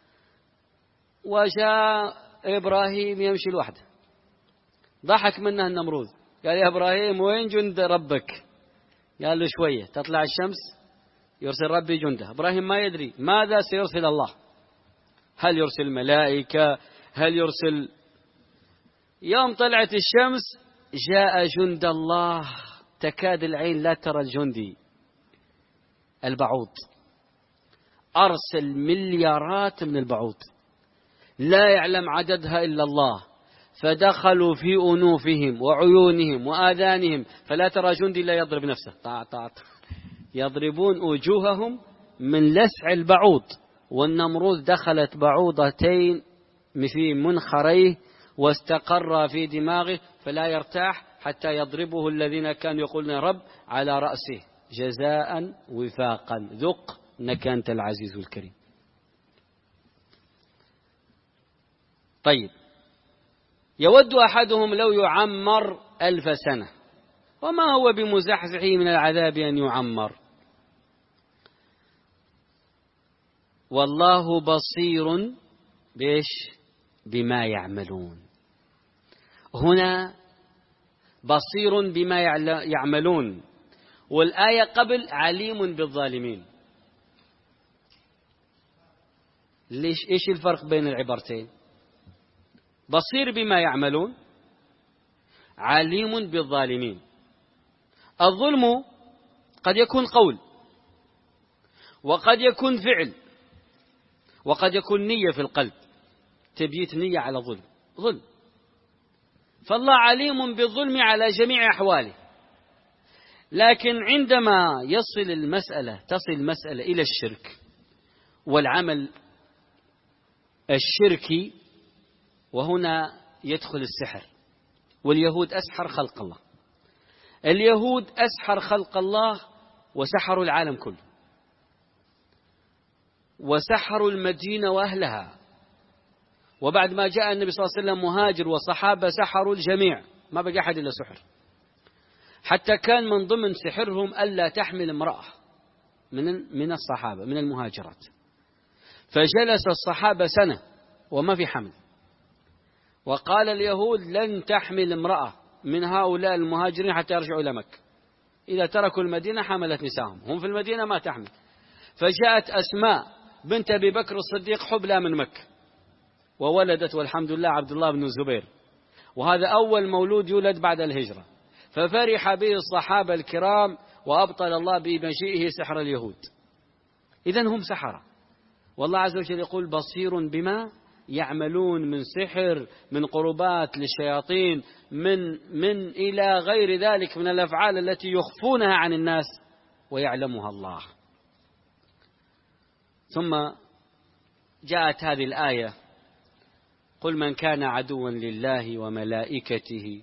[SPEAKER 1] وجاء إبراهيم يمشي لوحده، ضحك منه النمروذ، قال يا إبراهيم وين جند ربك؟ قال له شوية تطلع الشمس يرسل ربي جنده. إبراهيم ما يدري ماذا سيرسل الله، هل يرسل ملائكة، هل يرسل. يوم طلعت الشمس جاء جند الله تكاد العين لا ترى الجندي البعوض، أرسل مليارات من البعوض لا يعلم عددها إلا الله، فدخلوا في أنوفهم وعيونهم وآذانهم، فلا ترى جندي لا يضرب نفسه، طاع طاع يضربون وجوههم من لسع البعوض. والنمروذ دخلت بعوضتين في منخريه واستقر في دماغه فلا يرتاح حتى يضربه الذين كانوا يقولون رب على رأسه جزاء وفاقا، ذق إنك أنت العزيز الكريم. طيب، يود أحدهم لو يعمر ألف سنة وما هو بمزحزحه من العذاب أن يعمر، والله بصير بإيش؟ بما يعملون. هنا بصير بما يعملون، والآية قبل عليم بالظالمين. ليش؟ إيش الفرق بين العبارتين؟ بصير بما يعملون، عليم بالظالمين. الظلم قد يكون قول، وقد يكون فعل، وقد يكون نية في القلب، تبييت نية على ظلم، ظلم. فالله عليم بالظلم على جميع أحواله، لكن عندما يصل المسألة تصل المسألة إلى الشرك والعمل الشركي، وهنا يدخل السحر. واليهود أسحر خلق الله، اليهود أسحر خلق الله وسحروا العالم كله، وسحروا المدينة وأهلها. وبعد ما جاء النبي صلى الله عليه وسلم مهاجر وصحابة سحروا الجميع، ما بقى أحد إلا سحر. حتى كان من ضمن سحرهم ألا تحمل امرأة من من الصحابة من المهاجرات، فجلس الصحابة سنة وما في حمل، وقال اليهود لن تحمل امرأة من هؤلاء المهاجرين حتى يرجعوا إلى مكة، إذا تركوا المدينة حملت نساهم، هم في المدينة ما تحمل. فجاءت أسماء بنت أبي بكر الصديق حبلى من مكة، وولدت والحمد لله عبد الله بن الزبير، وهذا أول مولود يولد بعد الهجرة. ففرح به الصحابة الكرام، وأبطل الله بمجيئه سحر اليهود. إذن هم سحرة، والله عز وجل يقول بصير بما يعملون من سحر، من قربات للشياطين، من من إلى غير ذلك من الأفعال التي يخفونها عن الناس ويعلمها الله. ثم جاءت هذه الآية: قل من كان عدوا لله وملائكته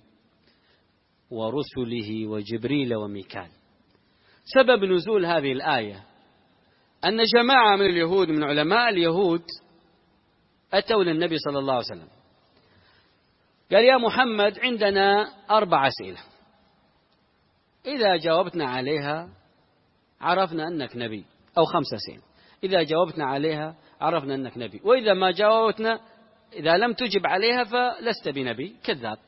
[SPEAKER 1] ورسله وجبريل وميكال. سبب نزول هذه الآية أن جماعة من اليهود من علماء اليهود أتوا للنبي صلى الله عليه وسلم، قال: يا محمد عندنا أربع أسئلة، إذا جاوبتنا عليها عرفنا أنك نبي، أو خمس أسئلة، إذا جاوبتنا عليها عرفنا أنك نبي، وإذا ما جاوبتنا إذا لم تجب عليها فلست بنبي، كذاب.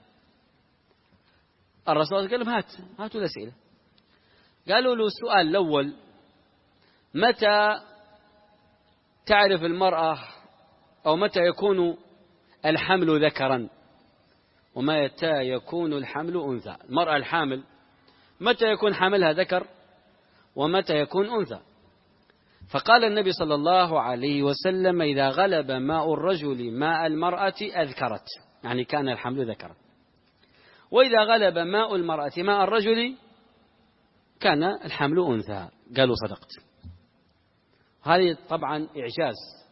[SPEAKER 1] الرسول قال لهم: هات هاتوا الأسئلة. قالوا له: السؤال الأول: متى تعرف المرأة أو متى يكون الحمل ذكرا ومتى يكون الحمل أنثى؟ المرأة الحامل متى يكون حملها ذكر ومتى يكون أنثى؟ فقال النبي صلى الله عليه وسلم: إذا غلب ماء الرجل ماء المرأة أذكرت، يعني كان الحمل ذكرا، وإذا غلب ماء المرأة ماء الرجل كان الحمل أنثى. قالوا: صدقت. هذه طبعا إعجاز.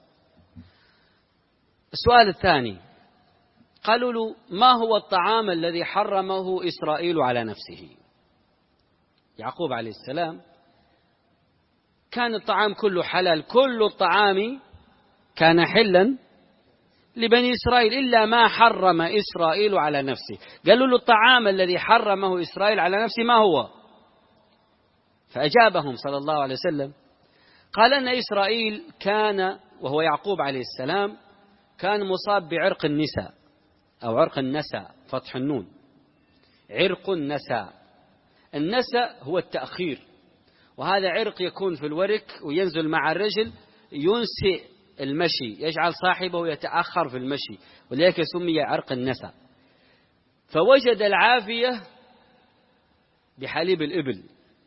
[SPEAKER 1] السؤال الثاني: قالوا له: ما هو الطعام الذي حرمه إسرائيل على نفسه؟ يعقوب عليه السلام كان الطعام كله حلال، كل الطعام كان حلا لبني إسرائيل إلا ما حرم إسرائيل على نفسه. قالوا له: الطعام الذي حرمه إسرائيل على نفسه ما هو؟ فأجابهم صلى الله عليه وسلم قال أن إسرائيل كان، وهو يعقوب عليه السلام، كان مصاب بعرق النساء أو عرق النساء، فتح النون، عرق النساء. النساء هو التأخير، وهذا عرق يكون في الورك وينزل مع الرجل ينسئ المشي، يجعل صاحبه يتأخر في المشي، ولذلك سمي عرق النساء. فوجد العافية بحليب الإبل،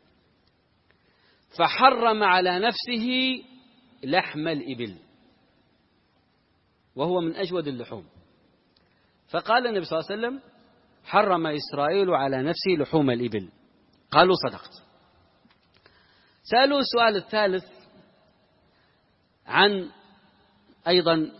[SPEAKER 1] فحرم على نفسه لحم الإبل وهو من أجود اللحوم، فقال النبي صلى الله عليه وسلم حرم إسرائيل على نفسه لحوم الإبل. قالوا صدقت. سألوا السؤال الثالث عن أيضا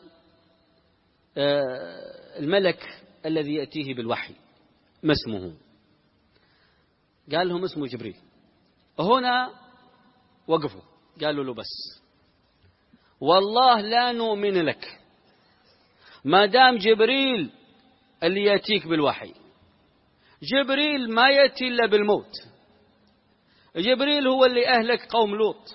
[SPEAKER 1] الملك الذي يأتيه بالوحي، ما اسمه؟ قال لهم اسمه جبريل. هنا وقفوا قالوا له بس والله لا نؤمن لك ما دام جبريل اللي يأتيك بالوحي. جبريل ما يأتي إلا بالموت، جبريل هو اللي أهلك قوم لوط.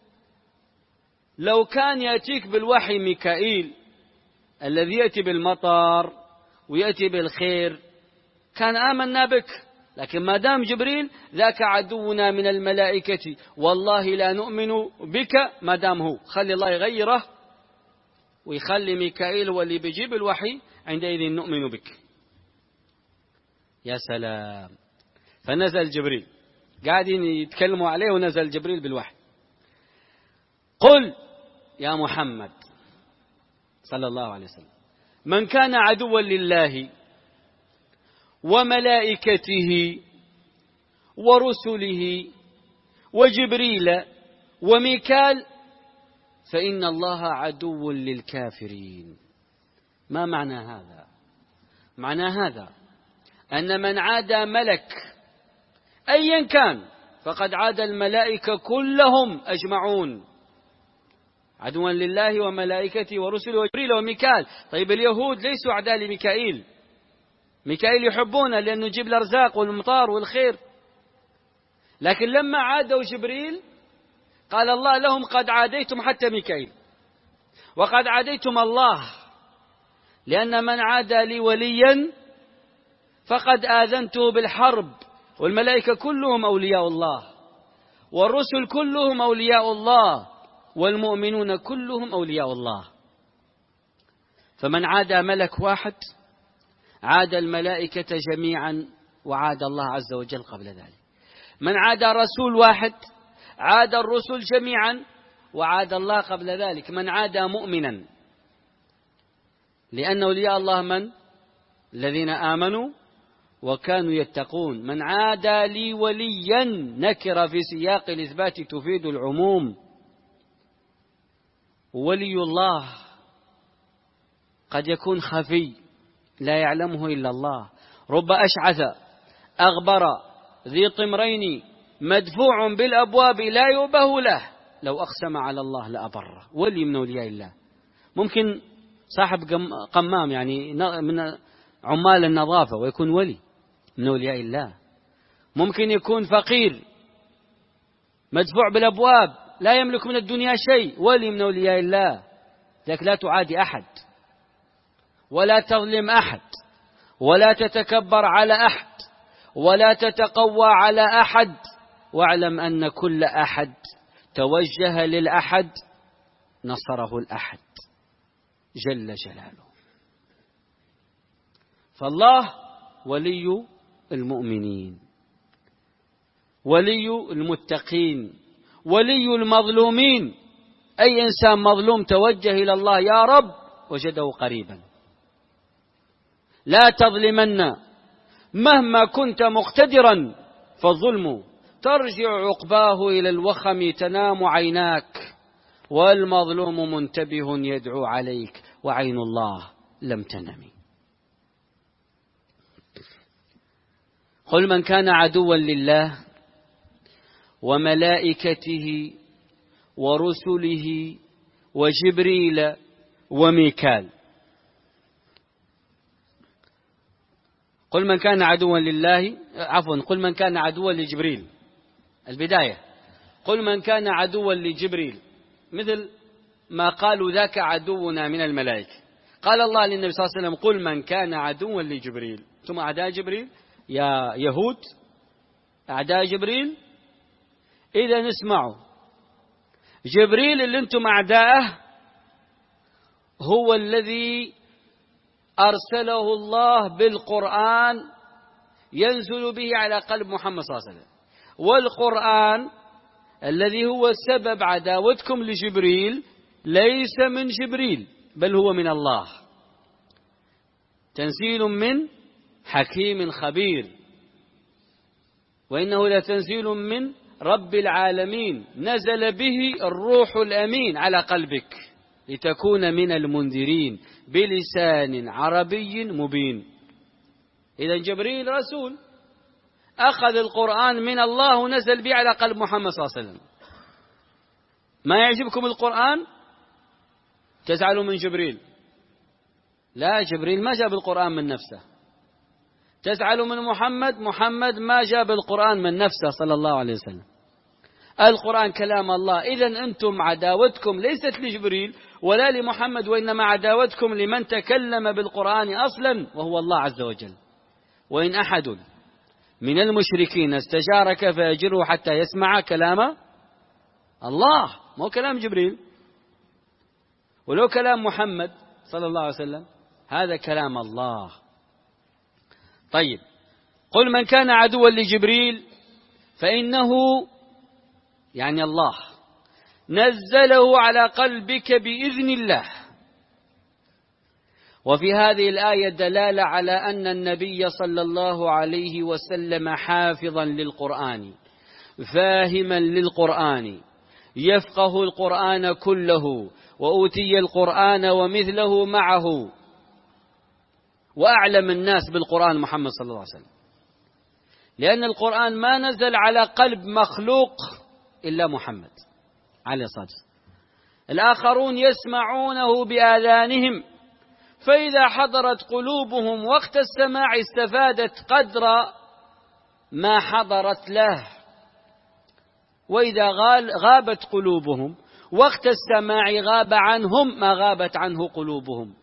[SPEAKER 1] لو كان يأتيك بالوحي ميكائيل الذي يأتي بالمطر ويأتي بالخير كان آمنا بك، لكن ما دام جبريل ذاك عدونا من الملائكة والله لا نؤمن بك ما دام هو. خلي الله يغيره ويخلي ميكائيل هو اللي بيجيب الوحي، عندئذ نؤمن بك. يا سلام. فنزل جبريل، قاعدين يتكلموا عليه ونزل جبريل بالوحي. قل يا محمد صلى الله عليه وسلم من كان عدوا لله وملائكته ورسله وجبريل وميكال فإن الله عدو للكافرين. ما معنى هذا؟ معنى هذا أن من عادى ملك أيا كان فقد عاد الملائكة كلهم أجمعون، عدوا لله وملائكته ورسله وجبريل وميكال. طيب اليهود ليسوا أعداء لميكائيل، ميكائيل يحبونه لأنه يجيب الأرزاق والمطار والخير، لكن لما عادوا جبريل قال الله لهم قد عاديتم حتى ميكائيل وقد عاديتم الله، لأن من عادى لي وليا فقد آذنته بالحرب. والملائكة كلهم أولياء الله والرسل كلهم أولياء الله والمؤمنون كلهم أولياء الله. فمن عادى ملك واحد عاد الملائكة جميعا وعاد الله عز وجل قبل ذلك. من عادى رسول واحد عاد الرسل جميعا وعاد الله قبل ذلك. من عادى مؤمنا، لأن أولياء الله من؟ الذين آمنوا وكانوا يتقون. من عادى لي وليا نكر في سياق الإثبات تفيد العموم. ولي الله قد يكون خفي لا يعلمه إلا الله، رب أشعث أغبر ذي طمرين مدفوع بالأبواب لا يؤبه له لو أقسم على الله لأبره. ولي من أولياء الله. ممكن صاحب قمام يعني من عمال النظافة ويكون ولي من أولياء الله. ممكن يكون فقير مدفوع بالأبواب لا يملك من الدنيا شيء، ولي من أولياء الله. لذلك لا تعادي أحد ولا تظلم أحد ولا تتكبر على أحد ولا تتقوى على أحد، واعلم أن كل أحد توجه للأحد نصره الأحد جل جلاله. فالله ولي المؤمنين، ولي المتقين، ولي المظلومين. أي إنسان مظلوم توجه إلى الله يا رب وجده قريبا. لا تظلمن مهما كنت مقتدرا فالظلم ترجع عقباه إلى الوخم تنام عيناك والمظلوم منتبه يدعو عليك وعين الله لم تنم. قل من كان عدوا لله وملائكته ورسله وجبريل وميكال. قل من كان عدوا لله عفوا قل من كان عدوا لجبريل. البداية قل من كان عدوا لجبريل، مثل ما قالوا ذاك عدونا من الملائكة. قال الله للنبي صلى الله عليه وسلم قل من كان عدوا لجبريل. ثم أعداء جبريل يا يهود، أعداء جبريل. إذا اسمعوا، جبريل اللي انتم أعداءه هو الذي أرسله الله بالقرآن ينزل به على قلب محمد صلى الله عليه وسلم. والقرآن الذي هو سبب عداوتكم لجبريل ليس من جبريل بل هو من الله، تنزيل من حكيم خبير، وإنه لتنزيل من رب العالمين نزل به الروح الأمين على قلبك لتكون من المنذرين بلسان عربي مبين. إذن جبريل رسول أخذ القرآن من الله ونزل به على قلب محمد صلى الله عليه وسلم. ما يعجبكم القرآن تزعلوا من جبريل، لا، جبريل ما جاب القرآن من نفسه. تزعلوا من محمد، محمد ما جاب القرآن من نفسه صلى الله عليه وسلم. القرآن كلام الله. إذن أنتم عداوتكم ليست لجبريل ولا لمحمد، وإنما عداوتكم لمن تكلم بالقرآن أصلا وهو الله عز وجل. وإن أحد من المشركين استجارك فأجره حتى يسمع كلام الله، مو كلام جبريل. ولو كلام محمد صلى الله عليه وسلم هذا كلام الله. طيب، قل من كان عدوا لجبريل فإنه يعني الله نزله على قلبك بإذن الله. وفي هذه الآية دلالة على أن النبي صلى الله عليه وسلم حافظا للقرآن فاهما للقرآن يفقه القرآن كله، وأوتي القرآن ومثله معه، وأعلم الناس بالقرآن محمد صلى الله عليه وسلم، لأن القرآن ما نزل على قلب مخلوق إلا محمد عليه الصلاة والسلام. الآخرون يسمعونه بآذانهم، فإذا حضرت قلوبهم وقت السماع استفادت قدر ما حضرت له، وإذا غابت قلوبهم وقت السماع غاب عنهم ما غابت عنه قلوبهم.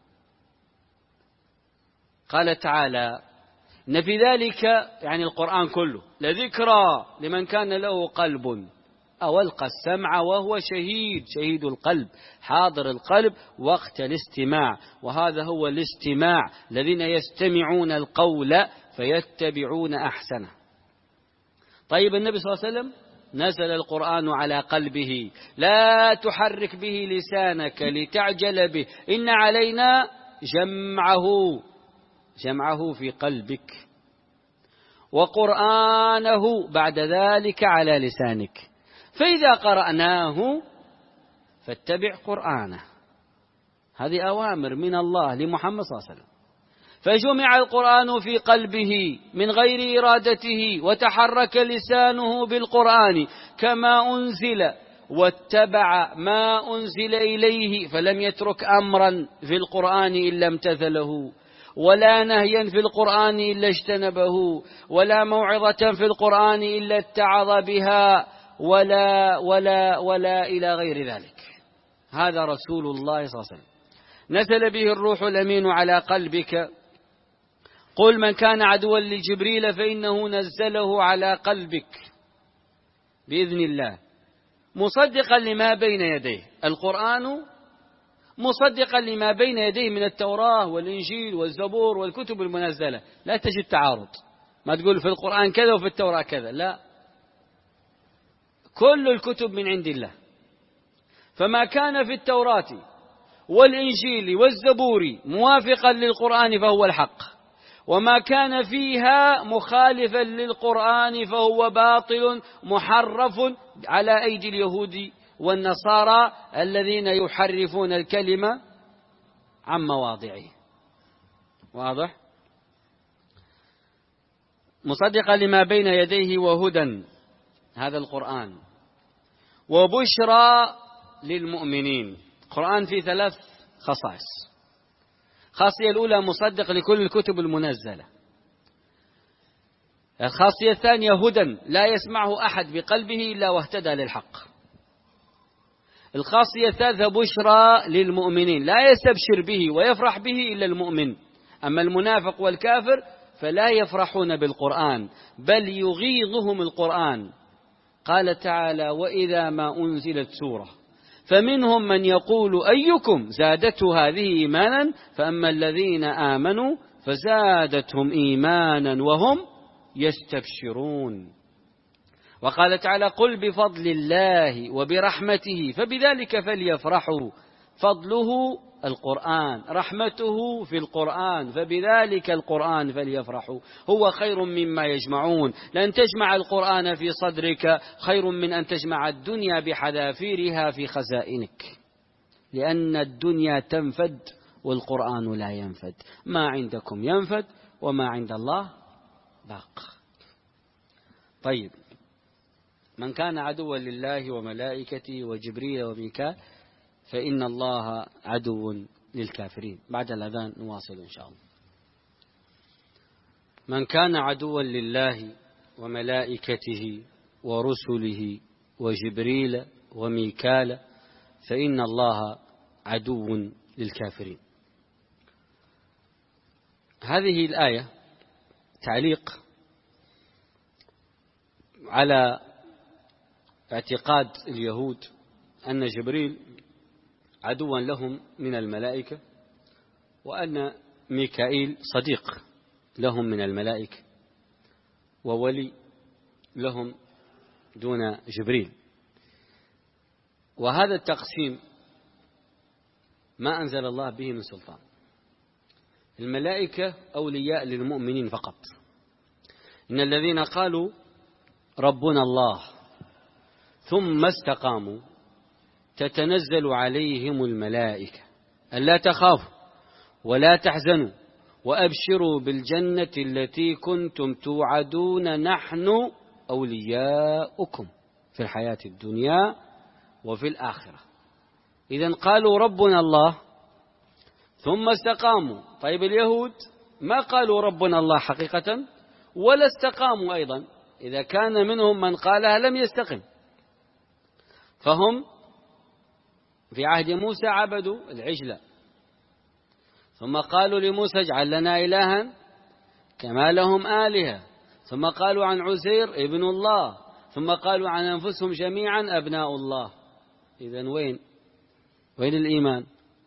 [SPEAKER 1] قال تعالى: إن في ذلك يعني القرآن كله لذكرى لمن كان له قلب أو ألقى السمع وهو شهيد، شهيد القلب، حاضر القلب وقت الاستماع، وهذا هو الاستماع، الذين يستمعون القول فيتبعون أحسنه. طيب، النبي صلى الله عليه وسلم نزل القرآن على قلبه، لا تحرك به لسانك لتعجل به، إن علينا جمعه جمعه في قلبك وقرآنه بعد ذلك على لسانك، فإذا قرأناه فاتبع قرآنه. هذه أوامر من الله لمحمد صلى الله عليه وسلم. فجمع القرآن في قلبه من غير إرادته، وتحرك لسانه بالقرآن كما أنزل، واتبع ما أنزل إليه، فلم يترك أمرا في القرآن إلا امتثله، ولا نهيا في القرآن إلا اجتنبه، ولا موعظة في القرآن إلا اتعظ بها، ولا ولا ولا إلى غير ذلك. هذا رسول الله صلى الله عليه وسلم نزل به الروح الأمين على قلبك. قل من كان عدوا لجبريل فإنه نزله على قلبك بإذن الله مصدقا لما بين يديه. القرآن مصدقا لما بين يديه من التوراة والإنجيل والزبور والكتب المنزلة، لا تجد تعارض. ما تقول في القرآن كذا وفي التوراة كذا، لا، كل الكتب من عند الله. فما كان في التوراة والإنجيل والزبور موافقا للقرآن فهو الحق، وما كان فيها مخالفا للقرآن فهو باطل محرف على أيدي اليهود والنصارى الذين يحرفون الكلمة عن مواضعه. واضح؟ مصدقا لما بين يديه وهدى، هذا القرآن، وبشرى للمؤمنين. القرآن فيه ثلاث خصائص. الخاصية الأولى مصدق لكل الكتب المنزلة. الخاصية الثانية هدى لا يسمعه أحد بقلبه إلا واهتدى للحق. الخاصية الثالثة بشرى للمؤمنين، لا يستبشر به ويفرح به إلا المؤمن. أما المنافق والكافر فلا يفرحون بالقرآن بل يغيظهم القرآن. قال تعالى: وإذا ما أنزلت سورة فمنهم من يقول أيكم زادته هذه إيمانا فأما الذين آمنوا فزادتهم إيمانا وهم يستبشرون. وقال تعالى قل بفضل الله وبرحمته فبذلك فليفرحوا. فضله القرآن، رحمته في القرآن، فبذلك القرآن فليفرحوا هو خير مما يجمعون. لأن تجمع القرآن في صدرك خير من أن تجمع الدنيا بحذافيرها في خزائنك، لأن الدنيا تنفد والقرآن لا ينفد. ما عندكم ينفد وما عند الله باق. طيب، من كان عدوا لله وملائكته وجبريل وميكال فإن الله عدو للكافرين. بعد الأذان نواصل إن شاء الله. من كان عدوا لله وملائكته ورسله وجبريل وميكال فإن الله عدو للكافرين. هذه الآية تعليق على اعتقاد اليهود أن جبريل عدوا لهم من الملائكة، وأن ميكائيل صديق لهم من الملائكة وولي لهم دون جبريل. وهذا التقسيم ما أنزل الله به من سلطان. الملائكة أولياء للمؤمنين فقط. إن الذين قالوا ربنا الله ثم استقاموا تتنزل عليهم الملائكة ألا تخافوا ولا تحزنوا وأبشروا بالجنة التي كنتم توعدون نحن أولياؤكم في الحياة الدنيا وفي الآخرة. إذن قالوا ربنا الله ثم استقاموا. طيب، اليهود ما قالوا ربنا الله حقيقة ولا استقاموا أيضا. إذا كان منهم من قالها لم يستقم. فهم في عهد موسى عبدوا العجلة، ثم قالوا لموسى اجعل لنا إلها كما لهم آلهة، ثم قالوا عن عزير ابن الله، ثم قالوا عن أنفسهم جميعا أبناء الله. إذن وين وين الإيمان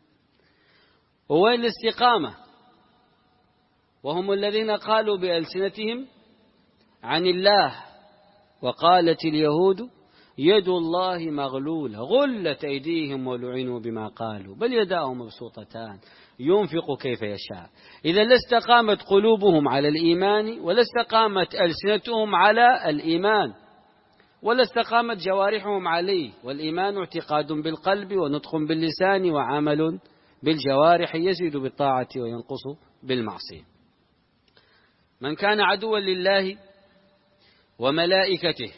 [SPEAKER 1] ووين الاستقامة؟ وهم الذين قالوا بألسنتهم عن الله. وقالت اليهود يد الله مغلولة غلت أيديهم ولعنوا بما قالوا بل يداه مبسوطتان ينفق كيف يشاء. إذا لا استقامت قلوبهم على الإيمان ولا استقامت ألسنتهم على الإيمان ولا استقامت جوارحهم عليه. والإيمان اعتقاد بالقلب ونطق باللسان وعمل بالجوارح يزيد بالطاعة وينقص بالمعصية. من كان عدوا لله وملائكته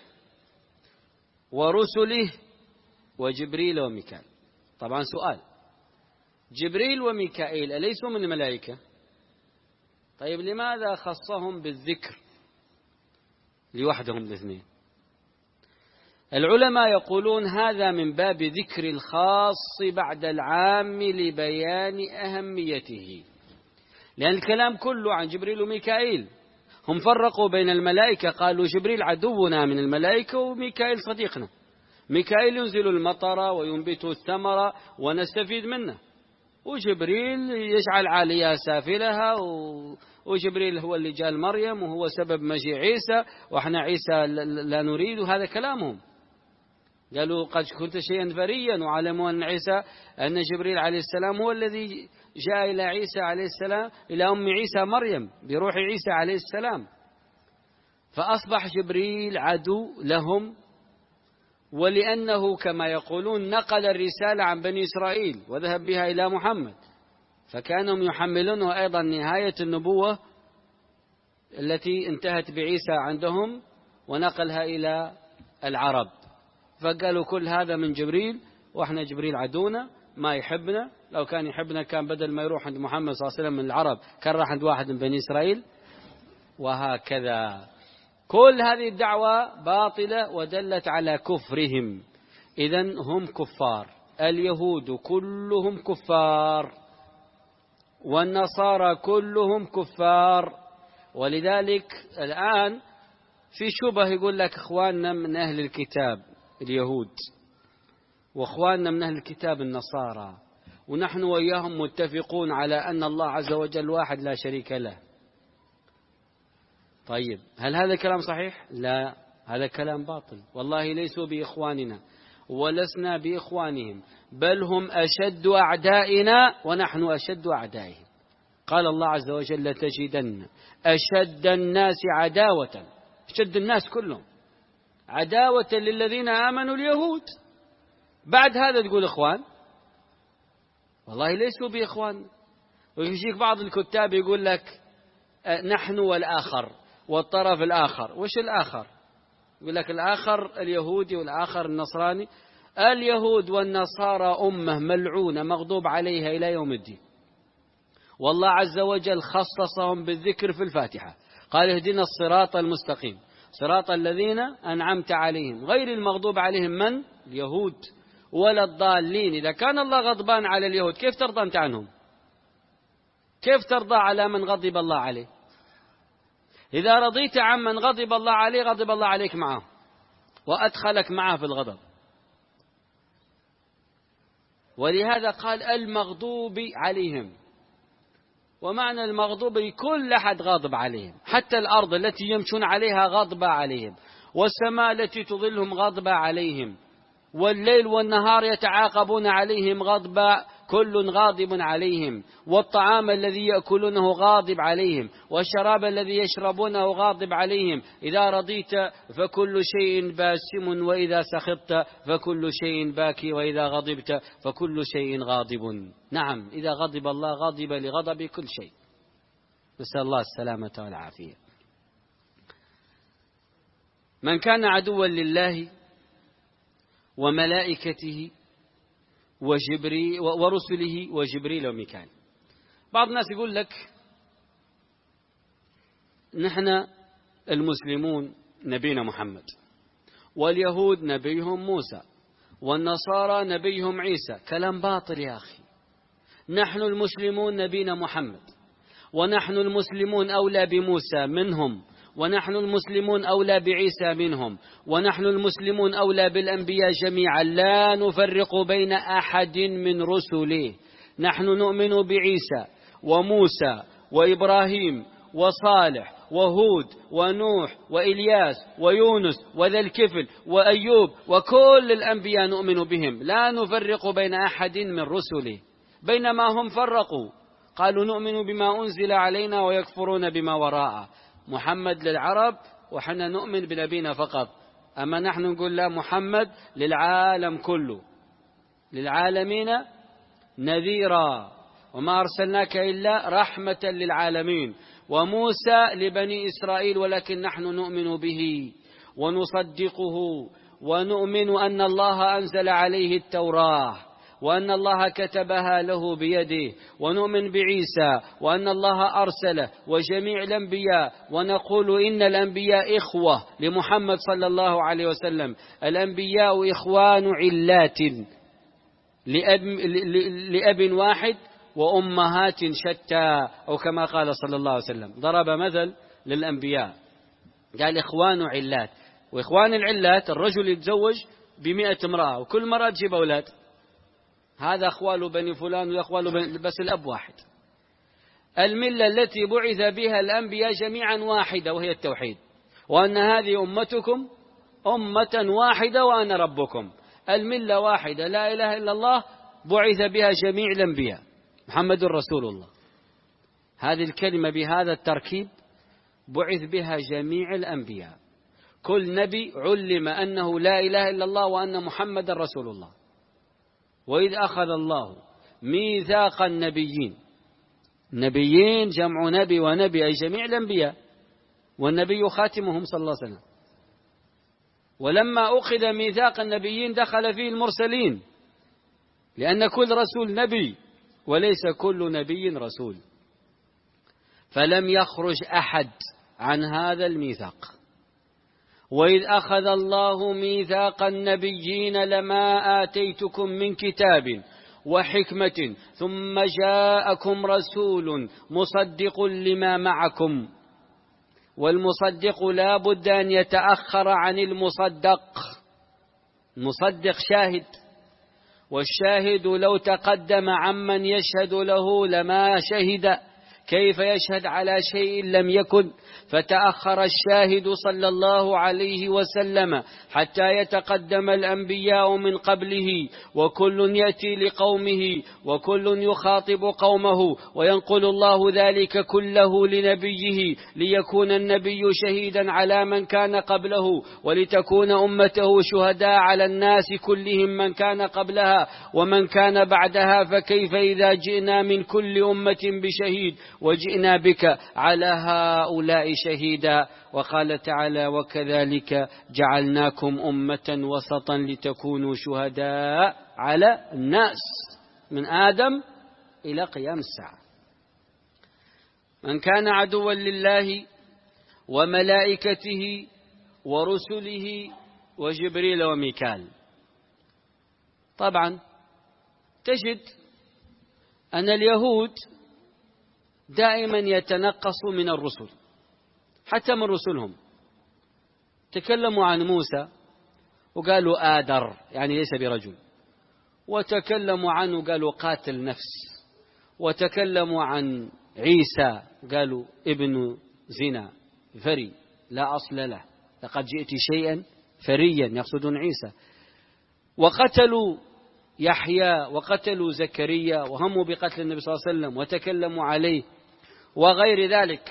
[SPEAKER 1] ورسله وجبريل وميكائيل. طبعا سؤال، جبريل وميكائيل أليسوا من الملائكة؟ طيب، لماذا خصهم بالذكر لوحدهم الاثنين؟ العلماء يقولون هذا من باب ذكر الخاص بعد العام لبيان أهميته، لأن الكلام كله عن جبريل وميكائيل. هم فرقوا بين الملائكة، قالوا جبريل عدونا من الملائكة وميكائيل صديقنا. ميكائيل ينزل المطر وينبت الثمر ونستفيد منه، وجبريل يجعل عاليها سافلها، وجبريل هو اللي جاء مريم وهو سبب مجيء عيسى، وإحنا عيسى لا نريد. هذا كلامهم. قالوا قد كنت شيئا فريا، وعلموا أن عيسى أن جبريل عليه السلام هو الذي جاء إلى عيسى عليه السلام إلى أم عيسى مريم بروح عيسى عليه السلام. فأصبح جبريل عدو لهم، ولأنه كما يقولون نقل الرسالة عن بني إسرائيل وذهب بها إلى محمد، فكانوا يحملونه أيضا نهاية النبوة التي انتهت بعيسى عندهم ونقلها إلى العرب. فقالوا كل هذا من جبريل، وإحنا جبريل عدونا ما يحبنا. لو كان يحبنا كان بدل ما يروح عند محمد صلى الله عليه وسلم من العرب كان راح عند واحد من بني إسرائيل. وهكذا كل هذه الدعوة باطلة ودلت على كفرهم. إذن هم كفار. اليهود كلهم كفار، والنصارى كلهم كفار. ولذلك الآن في شبه يقول لك إخواننا من أهل الكتاب اليهود، وإخواننا من أهل الكتاب النصارى، ونحن وإياهم متفقون على أن الله عز وجل واحد لا شريك له. طيب هل هذا كلام صحيح؟ لا، هذا كلام باطل. والله ليسوا بإخواننا ولسنا بإخوانهم، بل هم أشد أعدائنا ونحن أشد أعدائهم. قال الله عز وجل لتجدن أشد الناس عداوة، أشد الناس كلهم عداوة للذين آمنوا اليهود. بعد هذا تقول إخوان؟ والله ليسوا بإخوان. ويجيك بعض الكتاب يقول لك نحن والآخر والطرف الآخر. وش الآخر؟ يقول لك الآخر اليهودي والآخر النصراني. اليهود والنصارى أمة ملعونة مغضوب عليها إلى يوم الدين، والله عز وجل خصصهم بالذكر في الفاتحة، قال اهدنا الصراط المستقيم صراط الذين أنعمت عليهم غير المغضوب عليهم من؟ اليهود، ولا الضالين. إذا كان الله غضبان على اليهود كيف ترضى أنت عنهم؟ كيف ترضى على من غضب الله عليه؟ إذا رضيت عن من غضب الله عليه غضب الله عليك معه وأدخلك معه في الغضب. ولهذا قال المغضوب عليهم، ومعنى المغضوب كل أحد غاضب عليهم، حتى الأرض التي يمشون عليها غضب عليهم، والسماء التي تظلهم غضب عليهم، والليل والنهار يتعاقبون عليهم غضب، كل غاضب عليهم، والطعام الذي يأكلونه غاضب عليهم، والشراب الذي يشربونه غاضب عليهم. إذا رضيت فكل شيء باسم، وإذا سخطت فكل شيء باكي، وإذا غضبت فكل شيء غاضب. نعم، إذا غضب الله غضب لغضب كل شيء. نسأل الله السلامة والعافية. من كان عدوا لله وملائكته وجبريل ورسله وجبريل وميكائيل. بعض الناس يقول لك نحن المسلمون نبينا محمد، واليهود نبيهم موسى، والنصارى نبيهم عيسى. كلام باطل يا أخي. نحن المسلمون نبينا محمد، ونحن المسلمون أولى بموسى منهم، ونحن المسلمون أولى بعيسى منهم، ونحن المسلمون أولى بالأنبياء جميعا، لا نفرق بين أحد من رسله. نحن نؤمن بعيسى وموسى وإبراهيم وصالح وهود ونوح وإلياس ويونس وذا الكفل وأيوب، وكل الأنبياء نؤمن بهم، لا نفرق بين أحد من رسله. بينما هم فرقوا، قالوا نؤمن بما أنزل علينا ويكفرون بما وراءه. محمد للعرب وحنا نؤمن بنبينا فقط، أما نحن نقول لا، محمد للعالم كله، للعالمين نذيرا، وما أرسلناك إلا رحمة للعالمين. وموسى لبني إسرائيل، ولكن نحن نؤمن به ونصدقه، ونؤمن أن الله أنزل عليه التوراة، وأن الله كتبها له بيده، ونؤمن بعيسى وأن الله أرسله وجميع الأنبياء، ونقول إن الأنبياء إخوة لمحمد صلى الله عليه وسلم. الأنبياء إخوان علات لأب, لأب واحد وأمهات شتى، أو كما قال صلى الله عليه وسلم. ضرب مثل للأنبياء قال إخوان علات، وإخوان العلات الرجل يتزوج بمئة امرأة وكل مرة تجيب أولاد، هذا أخوال بني فلان وأخوال بني، بس الأب واحد. الملة التي بعث بها الأنبياء جميعا واحدة، وهي التوحيد، وأن هذه أمتكم أمة واحدة وأنا ربكم. الملة واحدة، لا إله إلا الله، بعث بها جميع الأنبياء، محمد رسول الله. هذه الكلمة بهذا التركيب بعث بها جميع الأنبياء. كل نبي علم أنه لا إله إلا الله وأن محمد رسول الله. وإذ أخذ الله ميثاق النبيين، نبيين جمع نبي، ونبي أي جميع الأنبياء، والنبي خاتمهم صلى الله عليه وسلم. ولما أخذ ميثاق النبيين دخل فيه المرسلين، لأن كل رسول نبي وليس كل نبي رسول، فلم يخرج أحد عن هذا الميثاق. وإذ أخذ الله ميثاق النبيين لما آتيتكم من كتاب وحكمة ثم جاءكم رسول مصدق لما معكم. والمصدق لا بد أن يتأخر عن المصدق. المصدق شاهد، والشاهد لو تقدم عمن يشهد له لما شهد، كيف يشهد على شيء لم يكن؟ فتأخر الشاهد صلى الله عليه وسلم حتى يتقدم الأنبياء من قبله، وكل يأتي لقومه وكل يخاطب قومه، وينقل الله ذلك كله لنبيه ليكون النبي شهيدا على من كان قبله، ولتكون أمته شهداء على الناس كلهم من كان قبلها ومن كان بعدها. فكيف إذا جئنا من كل أمة بشهيد وجئنا بك على هؤلاء شهيدا؟ وقال تعالى: وكذلك جعلناكم أمة وسطا لتكونوا شهداء على الناس، من آدم إلى قيام الساعة. من كان عدوا لله وملائكته ورسله وجبريل وميكال. طبعا تجد أن اليهود دائما يتنقصوا من الرسل، حتى من رسلهم. تكلموا عن موسى وقالوا آدر، يعني ليس برجل، وتكلموا عنه قالوا قاتل نفس، وتكلموا عن عيسى قالوا ابن زنا فري لا أصل له، لقد جئت شيئا فريا، يقصدون عيسى. وقتلوا يحيى وقتلوا زكريا وهموا بقتل النبي صلى الله عليه وسلم وتكلموا عليه وغير ذلك.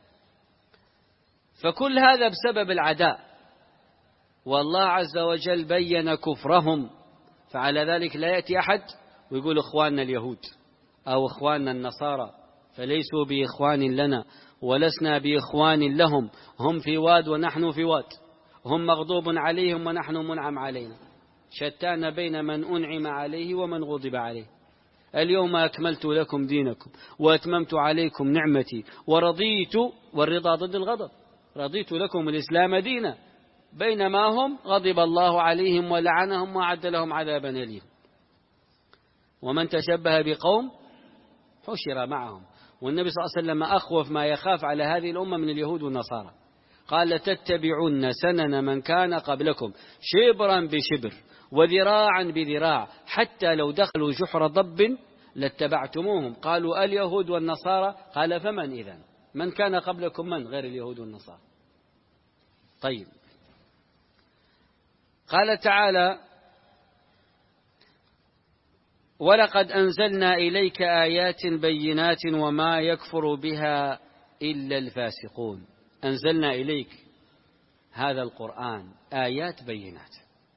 [SPEAKER 1] فكل هذا بسبب العداء، والله عز وجل بين كفرهم. فعلى ذلك لا يأتي أحد ويقول إخواننا اليهود أو إخواننا النصارى، فليسوا بإخوان لنا ولسنا بإخوان لهم، هم في واد ونحن في واد، هم مغضوب عليهم ونحن منعم علينا، شتان بين من أنعم عليه ومن غضب عليه. اليوم أكملت لكم دينكم وأتممت عليكم نعمتي ورضيت، والرضا ضد الغضب، رضيت لكم الإسلام دينا، بينما هم غضب الله عليهم ولعنهم وأعد لهم عذابا أليما. ومن تشبه بقوم حشر معهم. والنبي صلى الله عليه وسلم أخوف ما يخاف على هذه الأمة من اليهود والنصارى، قال: تتبعون سنن من كان قبلكم شبرا بشبر وذراعا بذراع حتى لو دخلوا جحر ضب لاتبعتموهم. قالوا: اليهود والنصارى؟ قال: فمن إذن؟ من كان قبلكم من غير اليهود والنصارى؟ طيب، قال تعالى: ولقد أنزلنا إليك آيات بينات وما يكفر بها إلا الفاسقون. أنزلنا إليك هذا القرآن آيات بينات،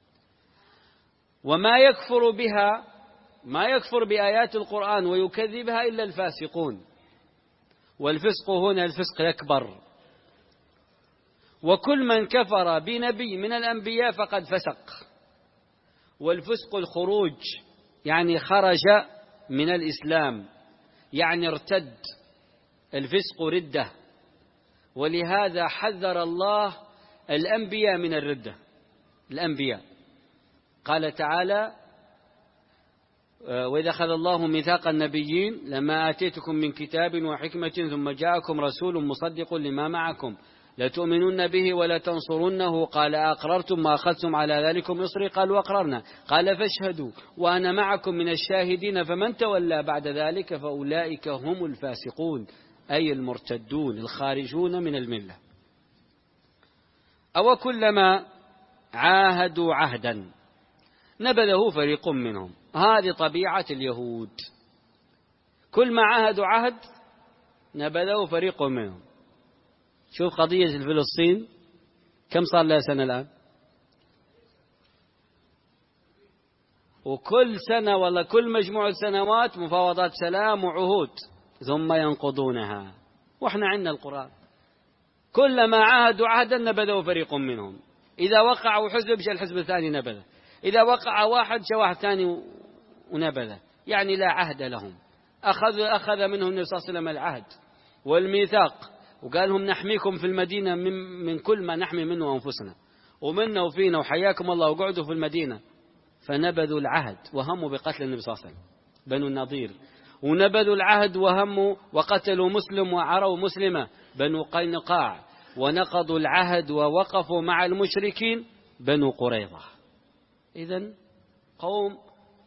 [SPEAKER 1] وما يكفر بها، ما يكفر بآيات القرآن ويكذبها إلا الفاسقون. والفسق هنا الفسق الأكبر، وكل من كفر بنبي من الأنبياء فقد فسق. والفسق الخروج، يعني خرج من الإسلام، يعني ارتد، الفسق ردة. ولهذا حذر الله الأنبياء من الردة، الأنبياء قال تعالى: وإذا أخذ الله ميثاق النبيين لما آتيتكم من كتاب وحكمة ثم جاءكم رسول مصدق لما معكم لتؤمنن به ولا تنصرنه قال أقررتم ما أخذتم على ذلكم إصري قالوا أقررنا قال فاشهدوا وأنا معكم من الشاهدين فمن تولى بعد ذلك فأولئك هم الفاسقون، أي المرتدون الخارجون من الملة. أو كلما عاهدوا عهدا نبذه فريق منهم. هذه طبيعة اليهود، كل ما عاهدوا عهد نبذه فريق منهم. شوف قضية فلسطين كم صار لها سنة الآن؟ وكل سنة والله كل مجموعة سنوات مفاوضات سلام وعهود ثم ينقضونها. وإحنا عندنا القرآن كلما عاهدوا عهدا نبذه فريق منهم. إذا وقعوا حزب جاء الحزب الثاني نبذه، إذا وقع واحد جاء واحد ثاني ونبذه، يعني لا عهد لهم. أخذ أخذ منهم النبي صلى الله عليه وسلم العهد والميثاق وقال لهم نحميكم في المدينة من, من كل ما نحمي منه أنفسنا ومنا وفينا وحياكم الله وقعدوا في المدينة. فنبذوا العهد وهموا بقتل النبي صلى الله عليه وسلم بنو النضير، ونبذوا العهد وهموا وقتلوا مسلم وعروا مسلمة بنو قينقاع، ونقضوا العهد ووقفوا مع المشركين بنو قريظة. إذن قوم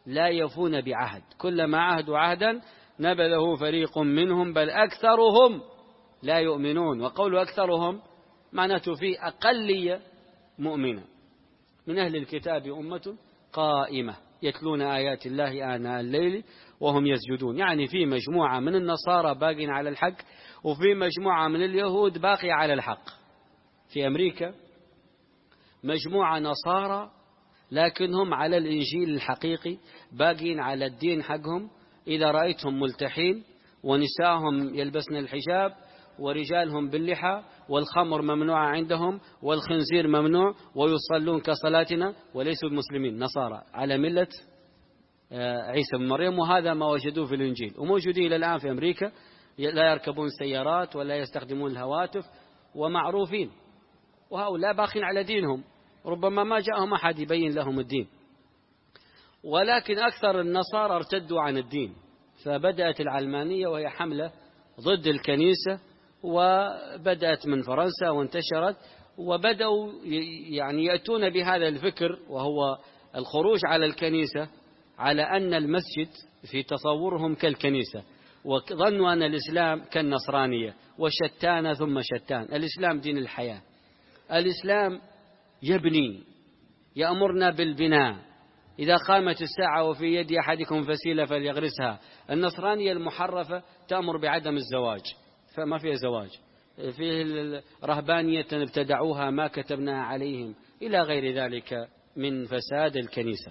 [SPEAKER 1] لا يفون بعهد، كلما عهدوا عهدا نبذه فريق منهم بل أكثرهم لا يؤمنون. وقول أكثرهم معناته في أقلية مؤمنة. من أهل الكتاب أمة قائمة يتلون آيات الله آناء الليل وهم يسجدون، يعني في مجموعة من النصارى باقين على الحق، وفي مجموعة من اليهود باقية على الحق. في أمريكا مجموعة نصارى لكنهم على الإنجيل الحقيقي باقين على الدين حقهم. إذا رأيتهم ملتحين ونساءهم يلبسن الحجاب ورجالهم باللحى والخمر ممنوع عندهم والخنزير ممنوع ويصلون كصلاتنا وليسوا مسلمين، نصارى على ملة عيسى بن مريم. وهذا ما وجدوه في الإنجيل، وموجودين إلى الآن في أمريكا، لا يركبون سيارات ولا يستخدمون الهواتف ومعروفين، وهؤلاء باقين على دينهم، ربما ما جاءهم أحد يبين لهم الدين. ولكن أكثر النصارى ارتدوا عن الدين، فبدأت العلمانية وهي حملة ضد الكنيسة، وبدأت من فرنسا وانتشرت، وبدأوا يعني يأتون بهذا الفكر وهو الخروج على الكنيسة، على أن المسجد في تصورهم كالكنيسة، وظنوا أن الإسلام كالنصرانية وشتان ثم شتان. الإسلام دين الحياة، الإسلام يبني، يأمرنا بالبناء، إذا قامت الساعة وفي يد أحدكم فسيلة فليغرسها. النصرانية المحرفة تأمر بعدم الزواج، فما فيها زواج، فيه رهبانية ابتدعوها ما كتبناها عليهم، إلى غير ذلك من فساد الكنيسة.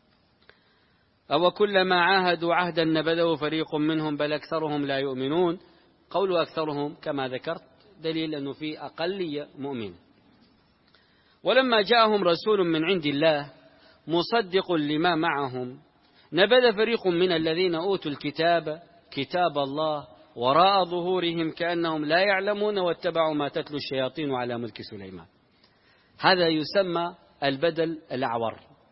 [SPEAKER 1] أو كلما عاهدوا عهدا نبذه فريق منهم بل أكثرهم لا يؤمنون. قولوا أكثرهم كما ذكرت دليل أنه في أقلية مؤمنة. ولما جاءهم رسول من عند الله مصدق لما معهم نبذ فريق من الذين أوتوا الكتاب كتاب الله وراء ظهورهم كأنهم لا يعلمون واتبعوا ما تتلو الشياطين على ملك سليمان. هذا يسمى البدل الأعور.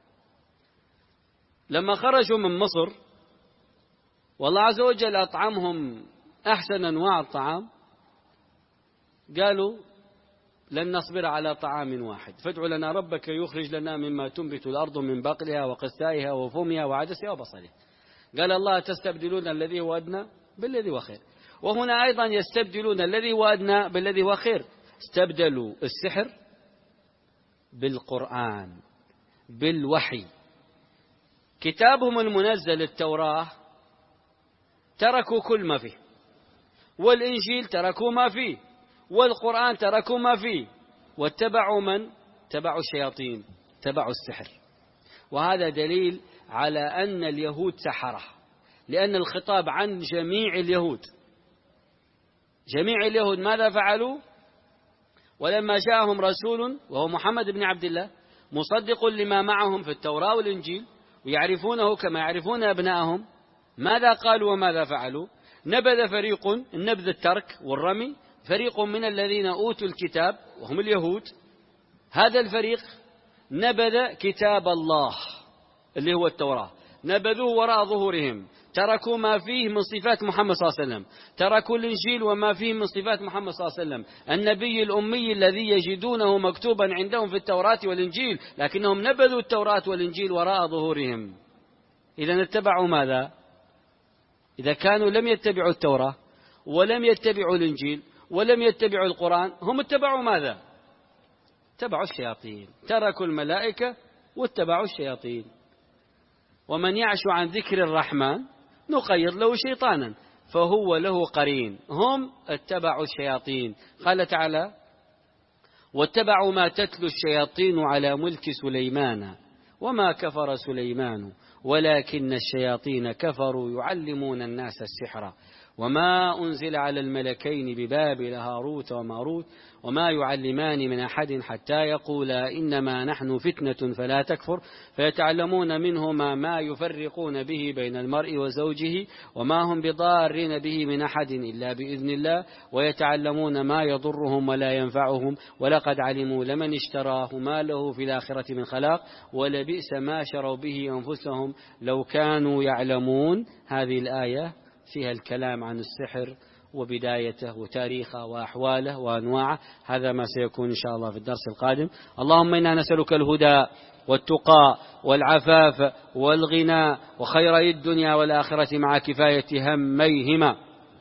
[SPEAKER 1] لما خرجوا من مصر والله عز وجل أطعمهم أحسن أنواع الطعام، قالوا لن نصبر على طعام واحد فادع لنا ربك يخرج لنا مما تنبت الأرض من بقلها وقثائها وفومها وعدسها وبصلها. قال الله تستبدلون الذي هو أدنى بالذي هو خير. وهنا أيضا يستبدلون الذي هو أدنى بالذي هو خير. استبدلوا السحر بالقرآن بالوحي. كتابهم المنزل التوراة تركوا كل ما فيه، والإنجيل تركوا ما فيه، والقرآن تركوا ما فيه، واتبعوا من؟ تبعوا الشياطين، تبعوا السحر. وهذا دليل على أن اليهود سحرة، لأن الخطاب عن جميع اليهود. جميع اليهود ماذا فعلوا؟ ولما جاءهم رسول وهو محمد بن عبد الله مصدق لما معهم في التوراة والإنجيل ويعرفونه كما يعرفون أبنائهم، ماذا قالوا وماذا فعلوا؟ نبذ فريق، النبذ الترك والرمي، فريق من الذين أوتوا الكتاب وهم اليهود، هذا الفريق نبذ كتاب الله اللي هو التوراة، نبذوه وراء ظهورهم، تركوا ما فيه من صفات محمد صلى الله عليه وسلم، تركوا الإنجيل وما فيه من صفات محمد صلى الله عليه وسلم، النبي الأمي الذي يجدونه مكتوبا عندهم في التوراة والإنجيل، لكنهم نبذوا التوراة والإنجيل وراء ظهورهم. إذا اتبعوا ماذا؟ إذا كانوا لم يتبعوا التوراة ولم يتبعوا الإنجيل ولم يتبعوا القرآن، هم اتبعوا ماذا؟ اتبعوا الشياطين، تركوا الملائكة واتبعوا الشياطين. ومن يعش عن ذكر الرحمن نقيض له شيطانا فهو له قرين. هم اتبعوا الشياطين. قال تعالى واتبعوا ما تتلو الشياطين على ملك سليمان وما كفر سليمان ولكن الشياطين كفروا يعلمون الناس السحر وما أنزل على الملكين ببابل هاروت وماروت وما يعلمان من أحد حتى يقولا إنما نحن فتنة فلا تكفر فيتعلمون منهما ما يفرقون به بين المرء وزوجه وما هم بضارين به من أحد إلا بإذن الله ويتعلمون ما يضرهم ولا ينفعهم ولقد علموا لمن اشتراه ما له في الآخرة من خلاق ولبئس ما شروا به أنفسهم لو كانوا يعلمون. هذه الآية فيها الكلام عن السحر وبدايته وتاريخه وأحواله وأنواعه. هذا ما سيكون إن شاء الله في الدرس القادم. اللهم إنا نسألك الهدى والتقى والعفاف والغنى وخير الدنيا والآخرة مع كفاية هميهما.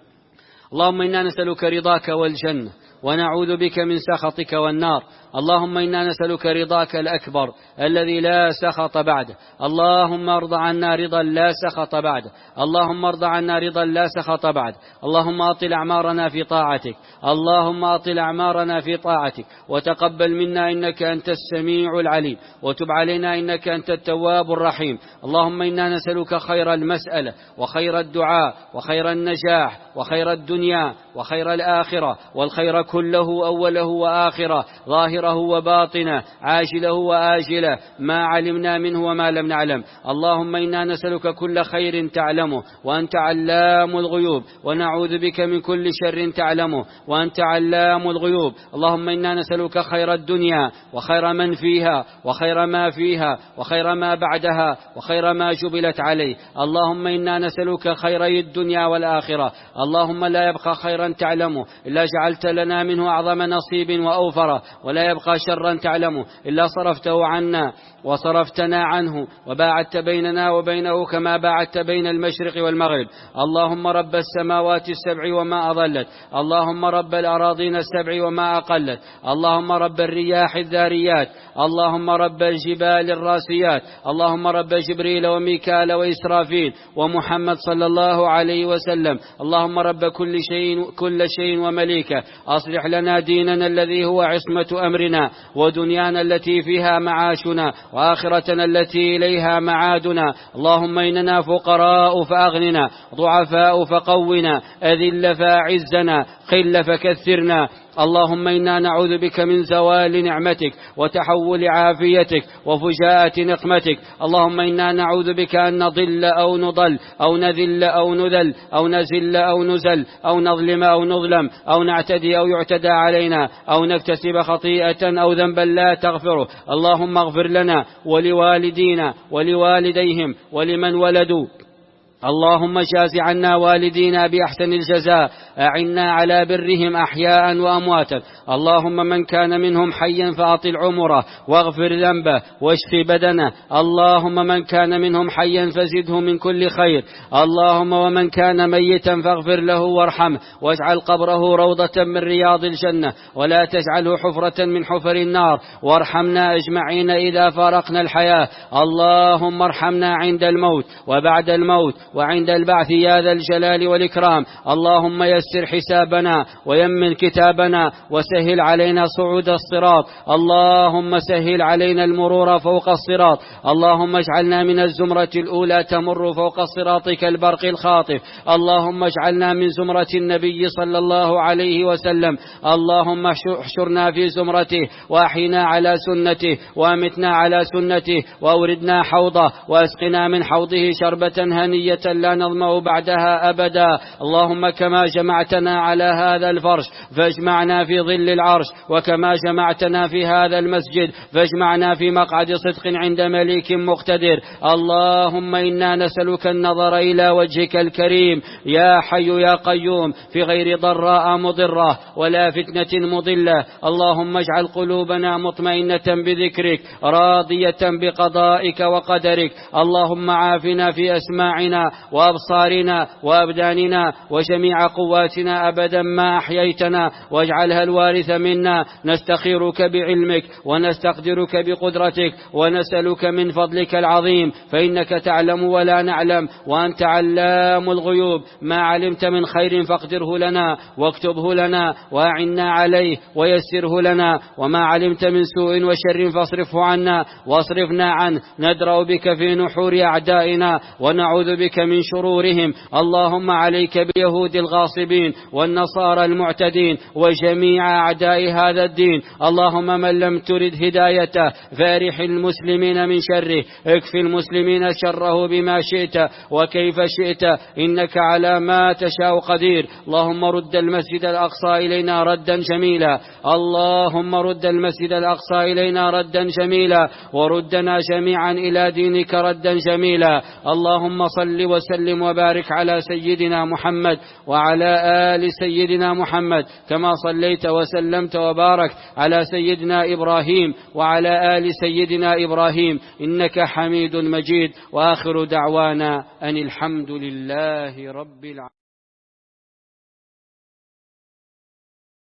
[SPEAKER 1] اللهم إنا نسألك رضاك والجنة ونعوذ بك من سخطك والنار. اللهم إنا نسألك رضاك الأكبر الذي لا سخط بعده. اللهم ارض عنا رضا لا سخط بعده. اللهم ارض عنا رضا لا سخط بعده. اللهم أطل أعمارنا في طاعتك. اللهم أطل أعمارنا في طاعتك وتقبل منا إنك أنت السميع العليم وتب علينا إنك أنت التواب الرحيم. اللهم إنا نسألك خير المسألة وخير الدعاء وخير النجاح وخير الدنيا وخير الآخرة والخير كله أوله وآخره ظاهره وباطنه عاجله وآجله ما علمنا منه وما لم نعلم. اللهم إنا نسألك كل خير تعلمه وأنت علام الغيوب ونعوذ بك من كل شر تعلمه وأنت علام الغيوب. اللهم إنا نسألك خير الدنيا وخير من فيها وخير ما فيها وخير ما بعدها وخير ما جبلت عليه. اللهم إنا نسألك خيري الدنيا والآخرة. اللهم لا يبقى خيرا تعلمه إلا جعلت لنا منه أعظم نصيب وأوفره ولا يبقى شرا تعلمه إلا صرفته عنا وصرفتنا عنه وباعدت بيننا وبينه كما باعدت بين المشرق والمغرب. اللهم رب السماوات السبع وما أضلت. اللهم رب الأراضين السبع وما أقلت. اللهم رب الرياح الذاريات. اللهم رب الجبال الراسيات. اللهم رب جبريل وميكال وإسرافيل ومحمد صلى الله عليه وسلم. اللهم رب كل شيء كل شيء ومليكه. أصلح لنا ديننا الذي هو عصمة أمرنا ودنيانا التي فيها معاشنا وآخرتنا التي إليها معادنا. اللهم إننا فقراء فأغننا ضعفاء فقونا أذل فأعزنا قل فكثرنا. اللهم إنا نعوذ بك من زوال نعمتك وتحول عافيتك وفجاءة نقمتك. اللهم إنا نعوذ بك أن نضل أو نضل أو نذل أو نذل أو نزل أو نزل أو نظلم أو نظلم أو نعتدي أو يعتدى علينا أو نكتسب خطيئة أو ذنبا لا تغفره. اللهم اغفر لنا ولوالدينا ولوالديهم ولمن ولدوا. اللهم جاز عنا والدينا بأحسن الجزاء. أعنا على برهم أحياء وأمواتا. اللهم من كان منهم حيا فأطل عمره واغفر ذنبه واشف بدنه. اللهم من كان منهم حيا فزده من كل خير. اللهم ومن كان ميتا فاغفر له وارحمه واجعل قبره روضة من رياض الجنة ولا تجعله حفرة من حفر النار. وارحمنا أجمعين إذا فارقنا الحياة. اللهم ارحمنا عند الموت وبعد الموت وعند البعث يا ذا الجلال والإكرام. اللهم يسر حسابنا ويمن كتابنا وسهل علينا صعود الصراط. اللهم سهل علينا المرور فوق الصراط. اللهم اجعلنا من الزمرة الأولى تمر فوق الصراط كالبرق الخاطف. اللهم اجعلنا من زمرة النبي صلى الله عليه وسلم. اللهم احشرنا في زمرته وأحينا على سنته وأمتنا على سنته وأوردنا حوضه وأسقنا من حوضه شربة هنية لا نظمأ بعدها أبدا. اللهم كما جمعتنا على هذا الفرش فاجمعنا في ظل العرش وكما جمعتنا في هذا المسجد فاجمعنا في مقعد صدق عند مليك مقتدر. اللهم إنا نسألك النظر إلى وجهك الكريم يا حي يا قيوم في غير ضراء مضرة ولا فتنة مضلة. اللهم اجعل قلوبنا مطمئنة بذكرك راضية بقضائك وقدرك. اللهم عافنا في أسماعنا وأبصارنا وأبداننا وجميع قواتنا أبدا ما أحييتنا واجعلها الوارث منا. نستخيرك بعلمك ونستقدرك بقدرتك ونسألك من فضلك العظيم فإنك تعلم ولا نعلم وأنت علام الغيوب. ما علمت من خير فاقدره لنا واكتبه لنا وأعنا عليه ويسره لنا. وما علمت من سوء وشر فاصرفه عنا واصرفنا عنه. ندرأ بك في نحور أعدائنا ونعوذ بك من شرورهم. اللهم عليك بيهود الغاصبين والنصارى المعتدين وجميع أعداء هذا الدين. اللهم من لم ترد هدايته فارح المسلمين من شره. اكفي المسلمين شره بما شئت وكيف شئت إنك على ما تشاء قدير. اللهم رد المسجد الأقصى إلينا ردا جميلا. اللهم رد المسجد الأقصى إلينا ردا جميلا وردنا جميعا إلى دينك ردا جميلا. اللهم صل وسلم وبارك على سيدنا محمد وعلى آل سيدنا محمد كما صليت وسلمت وبارك على سيدنا إبراهيم وعلى آل سيدنا إبراهيم إنك حميد مجيد. وآخر دعوانا أن الحمد لله رب العالمين.